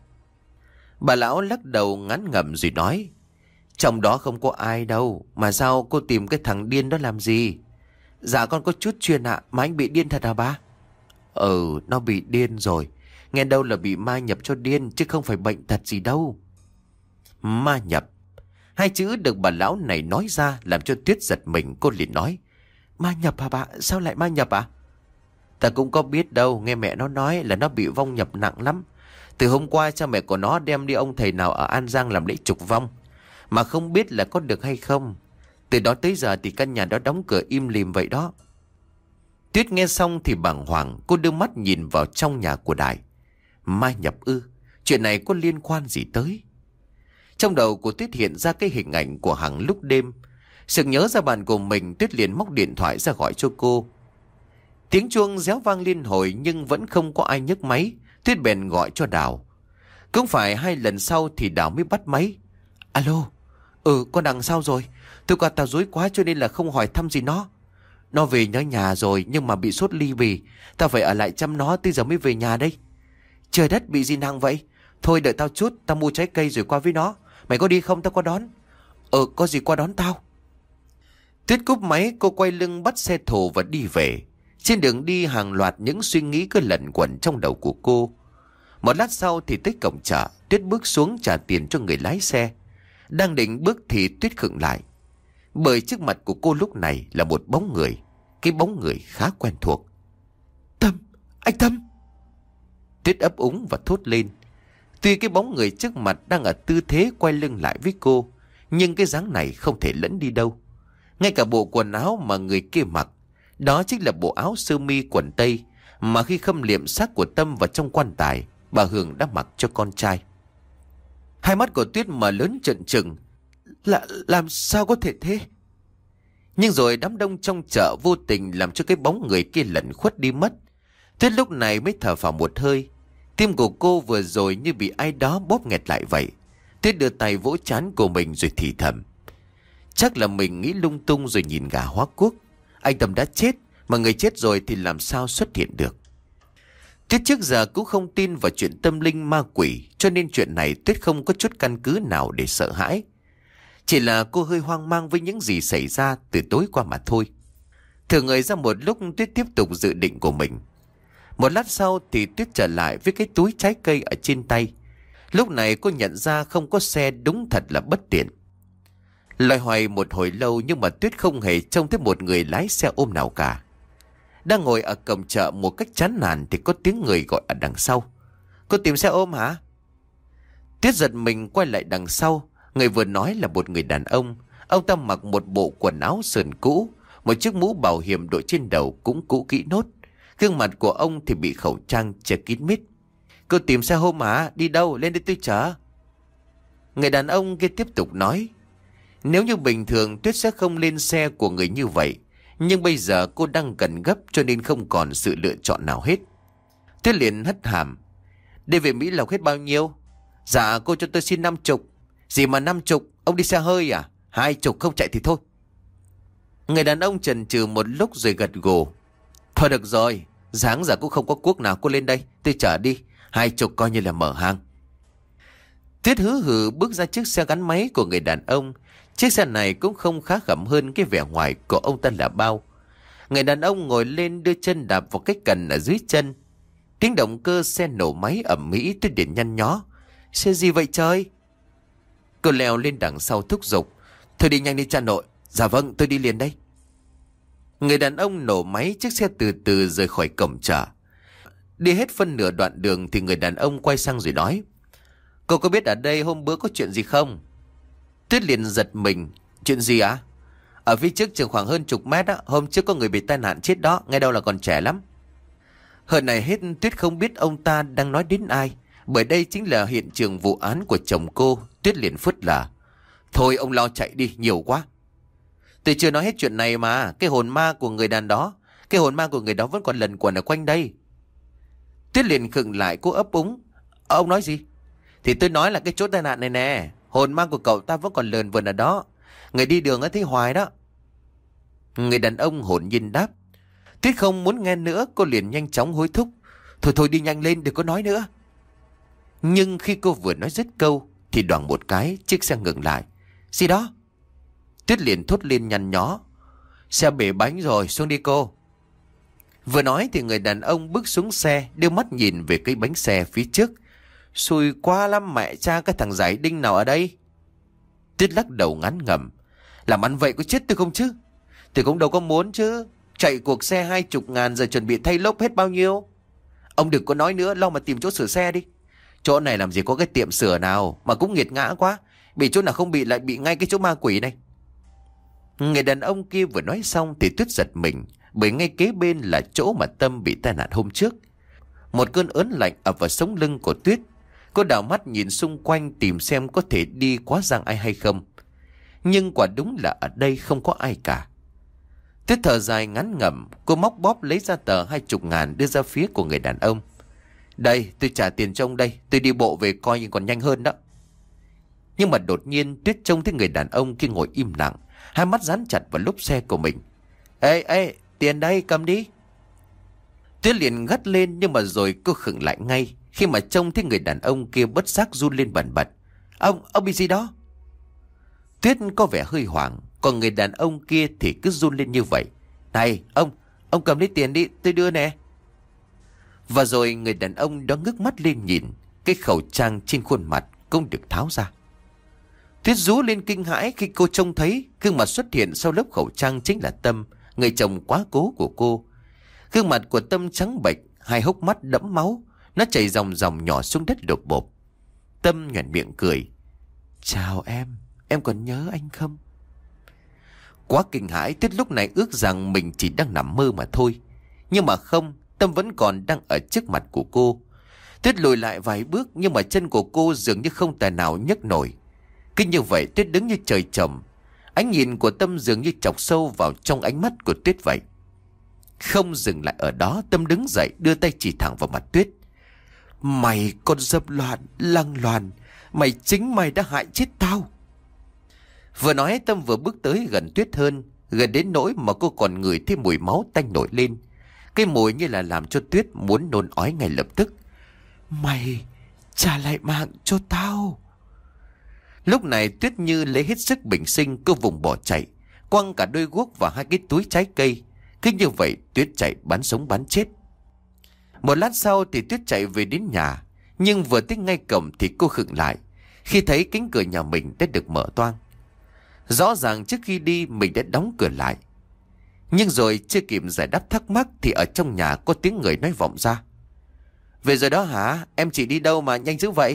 Bà lão lắc đầu ngán ngẩm rồi nói. Trong đó không có ai đâu. Mà sao cô tìm cái thằng điên đó làm gì? Dạ con có chút chuyện ạ. Mà anh bị điên thật hả ba? Ừ, nó bị điên rồi. Nghe đâu là bị ma nhập cho điên, chứ không phải bệnh thật gì đâu. Ma nhập. Hai chữ được bà lão này nói ra làm cho Tuyết giật mình. Cô liền nói. Ma nhập hả bà? Sao lại ma nhập à? Ta cũng có biết đâu. Nghe mẹ nó nói là nó bị vong nhập nặng lắm. Từ hôm qua cha mẹ của nó đem đi ông thầy nào ở An Giang làm lễ trục vong, mà không biết là có được hay không. Từ đó tới giờ thì căn nhà đó đóng cửa im lìm vậy đó. Tuyết nghe xong thì bàng hoàng. Cô đưa mắt nhìn vào trong nhà của Đại. Ma nhập ư? Chuyện này có liên quan gì tới? Trong đầu của Tuyết hiện ra cái hình ảnh của Hằng lúc đêm. Sực nhớ ra bạn của mình, Tuyết liền móc điện thoại ra gọi cho cô. Tiếng chuông réo vang liên hồi nhưng vẫn không có ai nhấc máy. Tuyết bèn gọi cho Đào. Cũng phải hai lần sau thì Đào mới bắt máy. Alo. Ừ, con đằng sau rồi. Tôi qua tao dối quá cho nên là không hỏi thăm gì nó. Nó về nhớ nhà rồi nhưng mà bị sốt ly bì. Tao phải ở lại chăm nó tới giờ mới về nhà đây. Trời đất, bị gì nặng vậy? Thôi đợi tao chút, tao mua trái cây rồi qua với nó. Mày có đi không, tao qua đón. Ừ, có gì qua đón tao. Tuyết cúp máy, cô quay lưng bắt xe thồ và đi về. Trên đường đi hàng loạt những suy nghĩ cứ lẩn quẩn trong đầu của cô. Một lát sau thì tới cổng chợ. Tuyết bước xuống trả tiền cho người lái xe. Đang định bước thì Tuyết khựng lại. Bởi trước mặt của cô lúc này là một bóng người. Cái bóng người khá quen thuộc. Tâm, anh Tâm. Tuyết ấp úng và thốt lên. Tuy cái bóng người trước mặt đang ở tư thế quay lưng lại với cô, nhưng cái dáng này không thể lẫn đi đâu. Ngay cả bộ quần áo mà người kia mặc, đó chính là bộ áo sơ mi quần tây mà khi khâm liệm xác của Tâm vào trong quan tài, bà Hường đã mặc cho con trai. Hai mắt của Tuyết mở lớn trợn trừng. Là làm sao có thể thế? Nhưng rồi đám đông trong chợ vô tình làm cho cái bóng người kia lẩn khuất đi mất. Tuyết lúc này mới thở phào một hơi. Tim của cô vừa rồi như bị ai đó bóp nghẹt lại vậy. Tuyết đưa tay vỗ trán của mình rồi thì thầm. Chắc là mình nghĩ lung tung rồi nhìn gà hóa quốc. Anh Tâm đã chết, mà người chết rồi thì làm sao xuất hiện được. Tuyết trước giờ cũng không tin vào chuyện tâm linh ma quỷ, cho nên chuyện này Tuyết không có chút căn cứ nào để sợ hãi. Chỉ là cô hơi hoang mang với những gì xảy ra từ tối qua mà thôi. Thử người ra một lúc, Tuyết tiếp tục dự định của mình. Một lát sau thì Tuyết trở lại với cái túi trái cây ở trên tay. Lúc này cô nhận ra không có xe, đúng thật là bất tiện. Loay hoay một hồi lâu nhưng mà Tuyết không hề trông thấy một người lái xe ôm nào cả. Đang ngồi ở cổng chợ một cách chán nản thì có tiếng người gọi ở đằng sau. Cô tìm xe ôm hả? Tuyết giật mình quay lại đằng sau. Người vừa nói là một người đàn ông. Ông ta mặc một bộ quần áo sờn cũ, một chiếc mũ bảo hiểm đội trên đầu cũng cũ kỹ nốt. Gương mặt của ông thì bị khẩu trang che kín mít. Cô tìm xe ôm hả? Đi đâu? Lên đây tôi chở. Người đàn ông kia tiếp tục nói. Nếu như bình thường Tuyết sẽ không lên xe của người như vậy, nhưng bây giờ cô đang cần gấp cho nên không còn sự lựa chọn nào hết. Tuyết liền hất hàm. Đi về Mỹ Lộc hết bao nhiêu? Dạ cô cho tôi xin năm chục. Gì mà năm chục? Ông đi xe hơi à? Hai chục không chạy thì thôi. Người đàn ông chần chừ một lúc rồi gật gù. Thôi được rồi, sáng giờ cũng không có cuốc nào, cô lên đây, tôi chở đi. Hai chục coi như là mở hàng. Tuyết hứ hử bước ra chiếc xe gắn máy của người đàn ông. Chiếc xe này cũng không khá khẩm hơn cái vẻ ngoài của ông ta là bao. Người đàn ông ngồi lên đưa chân đạp vào cái cần ở dưới chân. Tiếng động cơ xe nổ máy ầm ĩ. Tuyết điện nhăn nhó. Xe gì vậy trời? Cô leo lên đằng sau thúc giục. Thôi đi nhanh đi cha nội. Dạ vâng, tôi đi liền đây. Người đàn ông nổ máy, chiếc xe từ từ rời khỏi cổng chợ. Đi hết phân nửa đoạn đường thì người đàn ông quay sang rồi nói. Cô có biết ở đây hôm bữa có chuyện gì không? Tuyết liền giật mình. Chuyện gì á? Ở phía trước chừng khoảng hơn chục mét á, hôm trước có người bị tai nạn chết đó, nghe đâu là còn trẻ lắm. Hơn này hết Tuyết không biết ông ta đang nói đến ai, bởi đây chính là hiện trường vụ án của chồng cô. Tuyết liền phớt lờ. Thôi ông lo chạy đi, nhiều quá. Tôi chưa nói hết chuyện này mà. Cái hồn ma của người đàn đó Cái hồn ma của người đó vẫn còn lẩn quẩn ở quanh đây. Tuyết liền khựng lại, cô ấp úng. Ông nói gì? Thì tôi nói là cái chỗ tai nạn này nè, hồn ma của cậu ta vẫn còn lờn vờn ở đó. Người đi đường ấy thấy hoài đó. Người đàn ông hồn nhiên đáp. Tuyết không muốn nghe nữa, cô liền nhanh chóng hối thúc. Thôi thôi đi nhanh lên, đừng có nói nữa. Nhưng khi cô vừa nói dứt câu thì đoảng một cái, chiếc xe ngừng lại. Gì đó? Tuyết liền thốt lên nhăn nhó. Xe bể bánh rồi, xuống đi cô. Vừa nói thì người đàn ông bước xuống xe, đưa mắt nhìn về cái bánh xe phía trước. Xui quá lắm mẹ cha, cái thằng giải đinh nào ở đây? Tuyết lắc đầu ngán ngẩm. Làm ăn vậy có chết tôi không chứ? Tôi cũng đâu có muốn chứ. Chạy cuộc xe hai chục ngàn giờ chuẩn bị thay lốp hết bao nhiêu? Ông đừng có nói nữa, lo mà tìm chỗ sửa xe đi. Chỗ này làm gì có cái tiệm sửa nào mà cũng nghiệt ngã quá. Bị chỗ nào không bị lại bị ngay cái chỗ ma quỷ này. Người đàn ông kia vừa nói xong thì Tuyết giật mình, bởi ngay kế bên là chỗ mà Tâm bị tai nạn hôm trước. Một cơn ớn lạnh ập vào sống lưng của Tuyết. Cô đảo mắt nhìn xung quanh tìm xem có thể đi quá giang ai hay không. Nhưng quả đúng là ở đây không có ai cả. Tuyết thở dài ngắn ngẩm, cô móc bóp lấy ra tờ hai chục ngàn đưa ra phía của người đàn ông. Đây, tôi trả tiền cho ông đây, tôi đi bộ về coi như còn nhanh hơn đó. Nhưng mà đột nhiên Tuyết trông thấy người đàn ông kia ngồi im lặng, hai mắt dán chặt vào lốp xe của mình. Ê, ê, tiền đây, cầm đi. Tuyết liền gắt lên, nhưng mà rồi cô khựng lại ngay khi mà trông thấy người đàn ông kia bất giác run lên bần bật. Ông, ông bị gì đó? Tuyết có vẻ hơi hoảng, còn người đàn ông kia thì cứ run lên như vậy. Này, ông, ông cầm lấy tiền đi, tôi đưa nè. Và rồi người đàn ông đó ngước mắt lên nhìn, cái khẩu trang trên khuôn mặt cũng được tháo ra. Tuyết rú lên kinh hãi khi cô trông thấy gương mặt xuất hiện sau lớp khẩu trang chính là Tâm, người chồng quá cố của cô. Gương mặt của Tâm trắng bệch, hai hốc mắt đẫm máu, nó chảy dòng dòng nhỏ xuống đất lộp bộp. Tâm nhoẻn miệng cười. Chào em, em còn nhớ anh không? Quá kinh hãi, Tuyết lúc này ước rằng mình chỉ đang nằm mơ mà thôi. Nhưng mà không, Tâm vẫn còn đang ở trước mặt của cô. Tuyết lùi lại vài bước, nhưng mà chân của cô dường như không tài nào nhấc nổi. Cứ như vậy Tuyết đứng như trời trồng. Ánh nhìn của Tâm dường như chọc sâu vào trong ánh mắt của Tuyết vậy. Không dừng lại ở đó, Tâm đứng dậy đưa tay chỉ thẳng vào mặt Tuyết. Mày con dâm loạn, lăng loàn, mày chính mày đã hại chết tao. Vừa nói Tâm vừa bước tới gần Tuyết hơn, gần đến nỗi mà cô còn ngửi thấy mùi máu tanh nổi lên. Cái mùi như là làm cho Tuyết muốn nôn ói ngay lập tức. Mày trả lại mạng cho tao. Lúc này Tuyết như lấy hết sức bình sinh, cô vùng bỏ chạy, quăng cả đôi guốc vào hai cái túi trái cây. Cứ như vậy Tuyết chạy bán sống bán chết. Một lát sau thì Tuyết chạy về đến nhà, nhưng vừa tới ngay cổng thì cô khựng lại khi thấy cánh cửa nhà mình đã được mở toang. Rõ ràng trước khi đi mình đã đóng cửa lại. Nhưng rồi chưa kịp giải đáp thắc mắc thì ở trong nhà có tiếng người nói vọng ra. Về rồi đó hả? Em chị đi đâu mà nhanh dữ vậy?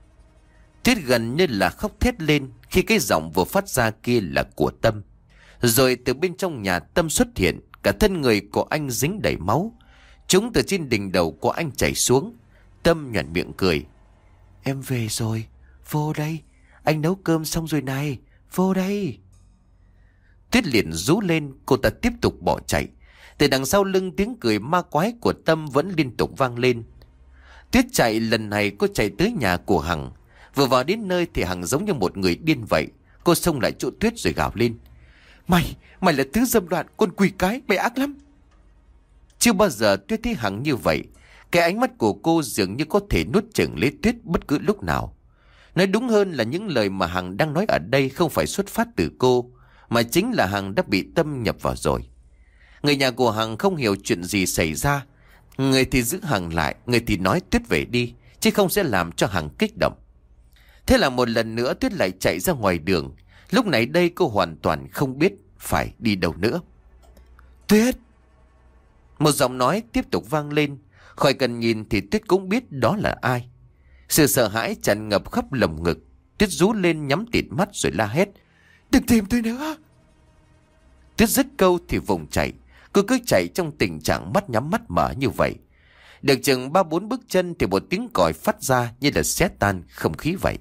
Tuyết gần như là khóc thét lên khi cái giọng vừa phát ra kia là của Tâm. Rồi từ bên trong nhà Tâm xuất hiện, cả thân người của anh dính đầy máu. Chúng từ trên đỉnh đầu của anh chảy xuống. Tâm nhoẻn miệng cười. Em về rồi, vô đây. Anh nấu cơm xong rồi này, vô đây. Tuyết liền rú lên, cô ta tiếp tục bỏ chạy. Từ đằng sau lưng tiếng cười ma quái của Tâm vẫn liên tục vang lên. Tuyết chạy lần này cô chạy tới nhà của Hằng. Vừa vào đến nơi thì Hằng giống như một người điên vậy. Cô xông lại chỗ Tuyết rồi gào lên. Mày, mày là thứ dâm loạn, con quỷ cái, mày ác lắm. Chưa bao giờ Tuyết thấy Hằng như vậy. Cái ánh mắt của cô dường như có thể nuốt chửng lấy Tuyết bất cứ lúc nào. Nói đúng hơn là những lời mà Hằng đang nói ở đây không phải xuất phát từ cô, mà chính là Hằng đã bị Tâm nhập vào rồi. Người nhà của Hằng không hiểu chuyện gì xảy ra. Người thì giữ Hằng lại, người thì nói Tuyết về đi, chứ không sẽ làm cho Hằng kích động. Thế là một lần nữa Tuyết lại chạy ra ngoài đường. Lúc này đây cô hoàn toàn không biết phải đi đâu nữa. Tuyết! Một giọng nói tiếp tục vang lên. Khỏi cần nhìn thì Tuyết cũng biết đó là ai. Sự sợ hãi tràn ngập khắp lồng ngực. Tuyết rú lên nhắm tịt mắt rồi la hét. Đừng tìm tôi nữa! Tuyết dứt câu thì vùng chạy. Cô cứ chạy trong tình trạng mắt nhắm mắt mở như vậy. Được chừng ba bốn bước chân thì một tiếng còi phát ra như là xé tan không khí vậy.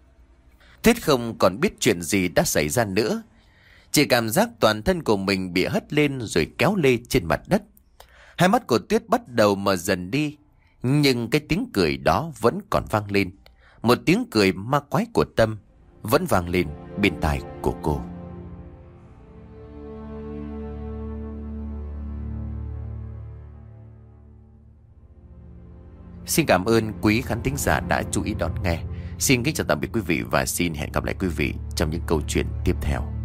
Tuyết không còn biết chuyện gì đã xảy ra nữa. Chỉ cảm giác toàn thân của mình bị hất lên rồi kéo lê trên mặt đất. Hai mắt của Tuyết bắt đầu mờ dần đi. Nhưng cái tiếng cười đó vẫn còn vang lên. Một tiếng cười ma quái của Tâm vẫn vang lên bên tai của cô. Xin cảm ơn quý khán thính giả đã chú ý đón nghe. Xin kính chào tạm biệt quý vị và xin hẹn gặp lại quý vị trong những câu chuyện tiếp theo.